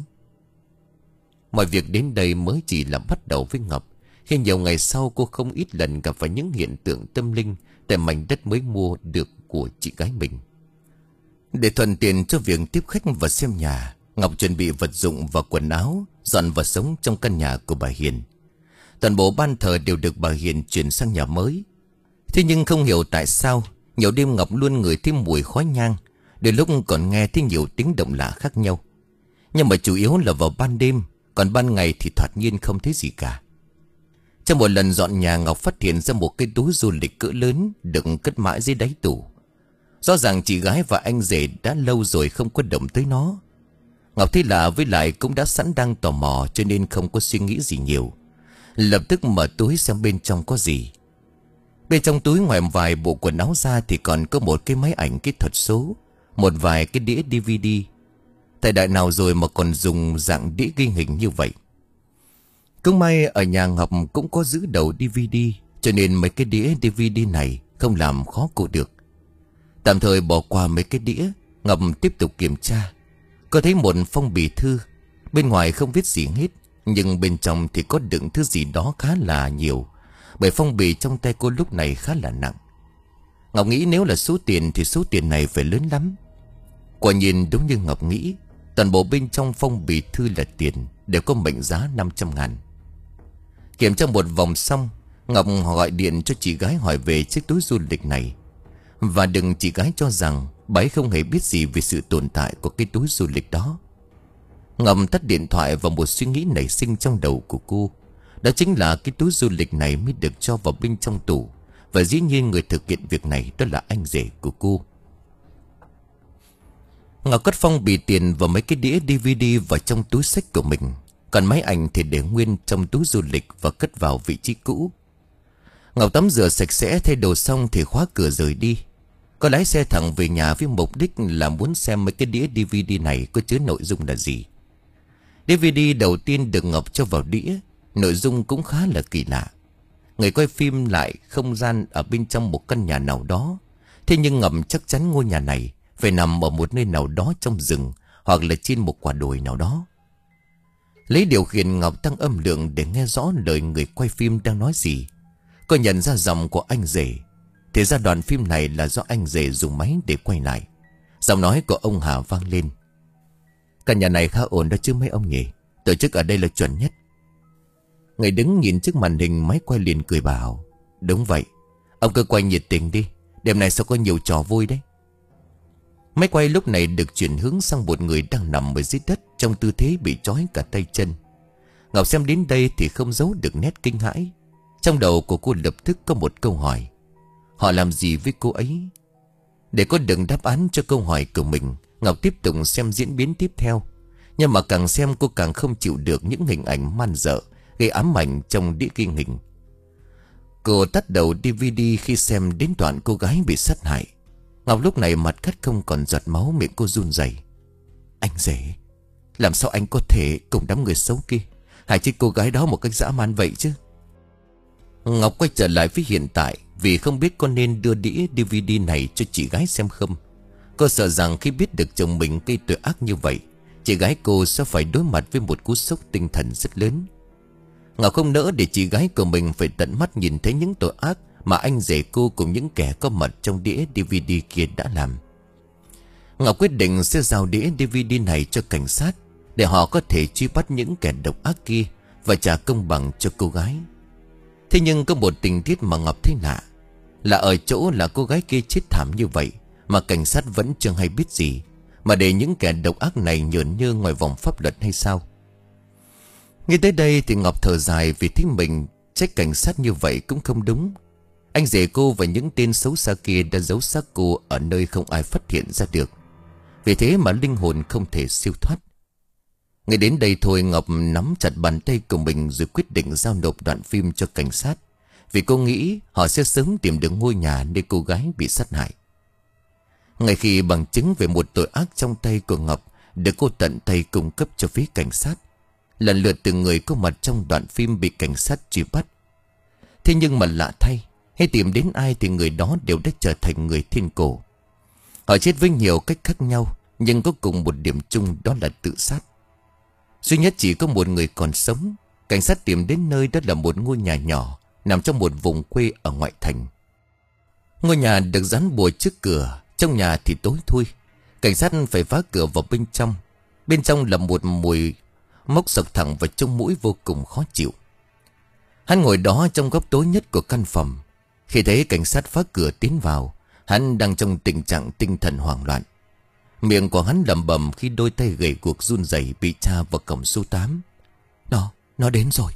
Mọi việc đến đây mới chỉ là bắt đầu với Ngọc, khi nhiều ngày sau cô không ít lần gặp phải những hiện tượng tâm linh tại mảnh đất mới mua được của chị gái mình. Để thuận tiện cho việc tiếp khách và xem nhà, Ngọc chuẩn bị vật dụng và quần áo dọn vào sống trong căn nhà của bà Hiền. Toàn bộ ban thờ đều được bà Hiền chuyển sang nhà mới. Thế nhưng không hiểu tại sao nhiều đêm Ngọc luôn ngửi thấy mùi khói nhang, đôi lúc còn nghe thấy nhiều tiếng động lạ khác nhau. Nhưng mà chủ yếu là vào ban đêm, còn ban ngày thì thoạt nhiên không thấy gì cả. Trong một lần dọn nhà, Ngọc phát hiện ra một cái túi du lịch cỡ lớn được cất mãi dưới đáy tủ. Rõ ràng chị gái và anh rể đã lâu rồi không có động tới nó. Ngọc thấy lạ, với lại cũng đã sẵn đang tò mò cho nên không có suy nghĩ gì nhiều. Lập tức mở túi xem bên trong có gì. Bên trong túi ngoài vài bộ quần áo ra thì còn có một cái máy ảnh kỹ thuật số, một vài cái đĩa đê vê đê. Thời đại nào rồi mà còn dùng dạng đĩa ghi hình như vậy. Cũng may ở nhà Ngọc cũng có giữ đầu đê vê đê, cho nên mấy cái đĩa đê vê đê này không làm khó cô được. Tạm thời bỏ qua mấy cái đĩa, Ngọc tiếp tục kiểm tra. Có thấy một phong bì thư, bên ngoài không viết gì hết, nhưng bên trong thì có đựng thứ gì đó khá là nhiều, bởi phong bì trong tay cô lúc này khá là nặng. Ngọc nghĩ nếu là số tiền thì số tiền này phải lớn lắm. Quả nhiên đúng như Ngọc nghĩ, toàn bộ bên trong phong bì thư là tiền, đều có mệnh giá năm trăm ngàn. Kiểm tra một vòng xong, Ngọc gọi điện cho chị gái hỏi về chiếc túi du lịch này. Và đừng chị gái cho rằng bà ấy không hề biết gì về sự tồn tại của cái túi du lịch đó. Ngọc tắt điện thoại và một suy nghĩ nảy sinh trong đầu của cô. Đó chính là cái túi du lịch này mới được cho vào bên trong tủ, và dĩ nhiên người thực hiện việc này đó là anh rể của cô. Ngọc cất phong bì tiền và mấy cái đĩa đê vê đê vào trong túi xách của mình, còn máy ảnh thì để nguyên trong túi du lịch và cất vào vị trí cũ. Ngọc tắm rửa sạch sẽ thay đồ xong thì khóa cửa rời đi. Có lái xe thẳng về nhà với mục đích là muốn xem mấy cái đĩa đê vê đê này có chứa nội dung là gì. đê vê đê đầu tiên được Ngọc cho vào đĩa, nội dung cũng khá là kỳ lạ. Người quay phim lại không gian ở bên trong một căn nhà nào đó. Thế nhưng Ngọc chắc chắn ngôi nhà này phải nằm ở một nơi nào đó trong rừng, hoặc là trên một quả đồi nào đó. Lấy điều khiển, Ngọc tăng âm lượng để nghe rõ lời người quay phim đang nói gì. Cô nhận ra giọng của anh rể. Thì ra đoạn phim này là do anh rể dùng máy để quay lại. Giọng nói của ông Hà vang lên: "Căn nhà này khá ổn đó chứ mấy ông nhỉ? Tổ chức ở đây là chuẩn nhất." Người đứng nhìn trước màn hình máy quay liền cười bảo: "Đúng vậy, ông cứ quay nhiệt tình đi, đêm nay sẽ có nhiều trò vui đấy." Máy quay lúc này được chuyển hướng sang một người đang nằm ở dưới đất trong tư thế bị trói cả tay chân. Ngọc xem đến đây thì không giấu được nét kinh hãi. Trong đầu của cô lập tức có một câu hỏi: họ làm gì với cô ấy? Để có được đáp án cho câu hỏi của mình, Ngọc tiếp tục xem diễn biến tiếp theo. Nhưng mà càng xem cô càng không chịu được những hình ảnh man dợ gây ám ảnh trong đĩa ghi hình. Cô tắt đầu đê vê đê khi xem đến đoạn cô gái bị sát hại. Ngọc lúc này mặt cắt không còn giọt máu, miệng cô run rẩy. Anh rể, làm sao anh có thể cùng đám người xấu kia hại chết cô gái đó một cách dã man vậy chứ? Ngọc quay trở lại với hiện tại, vì không biết có nên đưa đĩa đê vê đê này cho chị gái xem không. Cô sợ rằng khi biết được chồng mình gây tội ác như vậy, chị gái cô sẽ phải đối mặt với một cú sốc tinh thần rất lớn. Ngọc không nỡ để chị gái của mình phải tận mắt nhìn thấy những tội ác mà anh rể cô cùng những kẻ có mặt trong đĩa đê vê đê kia đã làm. Ngọc quyết định sẽ giao đĩa đê vê đê này cho cảnh sát để họ có thể truy bắt những kẻ độc ác kia và trả công bằng cho cô gái. Thế nhưng có một tình tiết mà Ngọc thấy lạ, là ở chỗ là cô gái kia chết thảm như vậy mà cảnh sát vẫn chưa hay biết gì, mà để những kẻ độc ác này nhởn nhơ ngoài vòng pháp luật hay sao? Nghe tới đây thì Ngọc thở dài, vì thấy mình trách cảnh sát như vậy cũng không đúng. Anh rể cô và những tên xấu xa kia đã giấu xác cô ở nơi không ai phát hiện ra được, vì thế mà linh hồn không thể siêu thoát. Ngay đến đây thôi, Ngọc nắm chặt bàn tay của mình rồi quyết định giao nộp đoạn phim cho cảnh sát, vì cô nghĩ họ sẽ sớm tìm được ngôi nhà nơi cô gái bị sát hại. Ngay khi bằng chứng về một tội ác trong tay của Ngọc được cô tận tay cung cấp cho phía cảnh sát, lần lượt từng người có mặt trong đoạn phim bị cảnh sát truy bắt. Thế nhưng mà lạ thay, hay tìm đến ai thì người đó đều đã trở thành người thiên cổ. Họ chết với nhiều cách khác nhau, nhưng có cùng một điểm chung, đó là tự sát. Duy nhất chỉ có một người còn sống. Cảnh sát tìm đến nơi đó là một ngôi nhà nhỏ nằm trong một vùng quê ở ngoại thành. Ngôi nhà được dán bùa trước cửa. Trong nhà thì tối thui. Cảnh sát phải phá cửa vào bên trong. Bên trong là một mùi mốc sộc thẳng vào trong mũi vô cùng khó chịu. Hắn ngồi đó trong góc tối nhất của căn phòng. Khi thấy cảnh sát phá cửa tiến vào, hắn đang trong tình trạng tinh thần hoảng loạn. Miệng của hắn lẩm bẩm khi đôi tay gầy guộc run rẩy bị tra vào cổng số tám. Nó, nó đến rồi.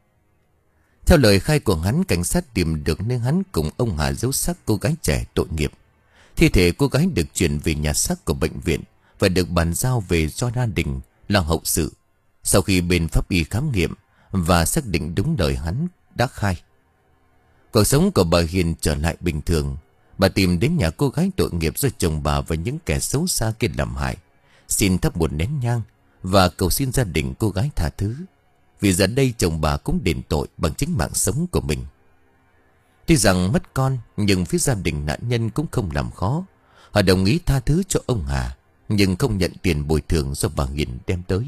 Theo lời khai của hắn, cảnh sát tìm được nơi hắn cùng ông Hà giấu xác cô gái trẻ tội nghiệp. Thi thể cô gái được chuyển về nhà xác của bệnh viện và được bàn giao về cho gia đình là hậu sự. Sau khi bên pháp y khám nghiệm và xác định đúng lời hắn đã khai, cuộc sống của bà Hiền trở lại bình thường. Bà tìm đến nhà cô gái tội nghiệp do chồng bà và những kẻ xấu xa kia làm hại, xin thắp một nén nhang và cầu xin gia đình cô gái tha thứ, vì giờ đây chồng bà cũng đền tội bằng chính mạng sống của mình. Tuy rằng mất con, nhưng phía gia đình nạn nhân cũng không làm khó. Họ đồng ý tha thứ cho ông Hà, nhưng không nhận tiền bồi thường do bà Hiền đem tới.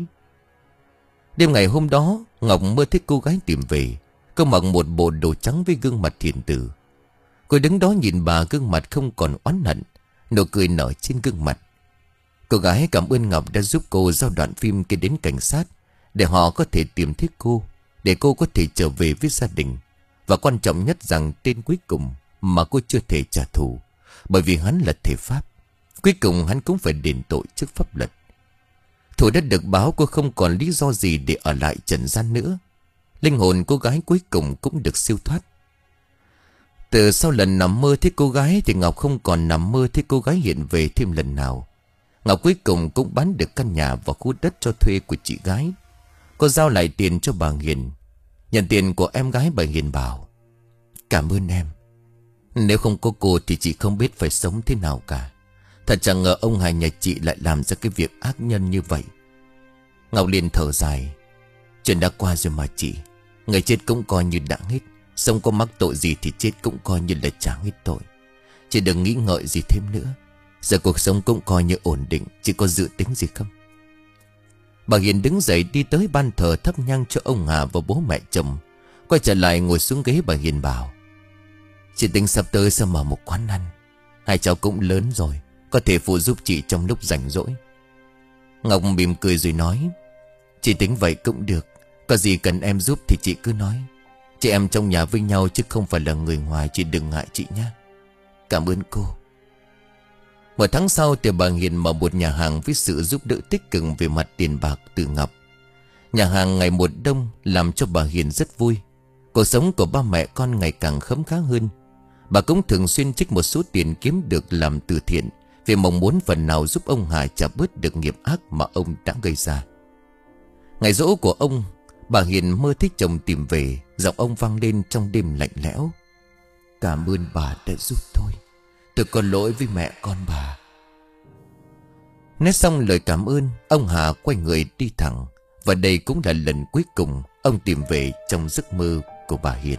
Đêm ngày hôm đó, Ngọc mơ thấy cô gái tìm về. Cô mặc một bộ đồ trắng với gương mặt hiền từ. Cô đứng đó nhìn bà, gương mặt không còn oán hận, nụ cười nở trên gương mặt. Cô gái cảm ơn Ngọc đã giúp cô giao đoạn phim kia đến cảnh sát, để họ có thể tìm thấy cô, để cô có thể trở về với gia đình. Và quan trọng nhất rằng tên cuối cùng mà cô chưa thể trả thù, bởi vì hắn là thể pháp. Cuối cùng hắn cũng phải đền tội trước pháp luật. Thù đã được báo, cô không còn lý do gì để ở lại trần gian nữa. Linh hồn cô gái cuối cùng cũng được siêu thoát. Từ sau lần nằm mơ thấy cô gái thì Ngọc không còn nằm mơ thấy cô gái hiện về thêm lần nào. Ngọc cuối cùng cũng bán được căn nhà và khu đất cho thuê của chị gái. Cô giao lại tiền cho bà Hiền. Nhận tiền của em gái, bà Hiền bảo: cảm ơn em. Nếu không có cô thì chị không biết phải sống thế nào cả. Thật chẳng ngờ ông Hà nhà chị lại làm ra cái việc ác nhân như vậy. Ngọc liền thở dài: chuyện đã qua rồi mà chị. Người chết cũng coi như đã hết. Sống có mắc tội gì thì chết cũng coi như là trả hết tội. Chị đừng nghĩ ngợi gì thêm nữa. Giờ cuộc sống cũng coi như ổn định. Chị có dự tính gì không? Bà Hiền đứng dậy đi tới ban thờ thắp nhang cho ông Hà và bố mẹ chồng. Quay trở lại ngồi xuống ghế, bà Hiền bảo: chị tính sắp tới sẽ mở một quán ăn. Hai cháu cũng lớn rồi, có thể phụ giúp chị trong lúc rảnh rỗi. Ngọc mỉm cười rồi nói: chị tính vậy cũng được. Có gì cần em giúp thì chị cứ nói. Chị em trong nhà với nhau chứ không phải là người ngoài. Chị đừng ngại chị nhé. Cảm ơn cô. Một tháng sau thì bà Hiền mở một nhà hàng với sự giúp đỡ tích cực về mặt tiền bạc từ Ngọc. Nhà hàng ngày một đông làm cho bà Hiền rất vui. Cuộc sống của ba mẹ con ngày càng khấm khá hơn. Bà cũng thường xuyên trích một số tiền kiếm được làm từ thiện, vì mong muốn phần nào giúp ông Hà trả bớt được nghiệp ác mà ông đã gây ra. Ngày giỗ của ông, bà Hiền mơ thấy chồng tìm về. Giọng ông vang lên trong đêm lạnh lẽo: "Cảm ơn bà đã giúp tôi. Tôi có lỗi với mẹ con bà." Nói xong lời cảm ơn, ông Hà quay người đi thẳng. Và đây cũng là lần cuối cùng ông tìm về trong giấc mơ của bà Hiền.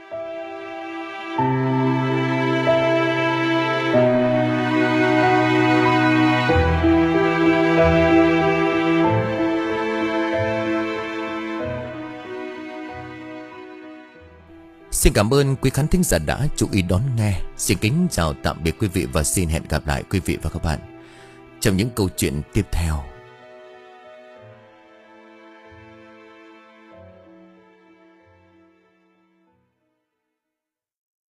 Xin cảm ơn quý khán thính giả đã chú ý đón nghe. Xin kính chào tạm biệt quý vị và xin hẹn gặp lại quý vị và các bạn trong những câu chuyện tiếp theo.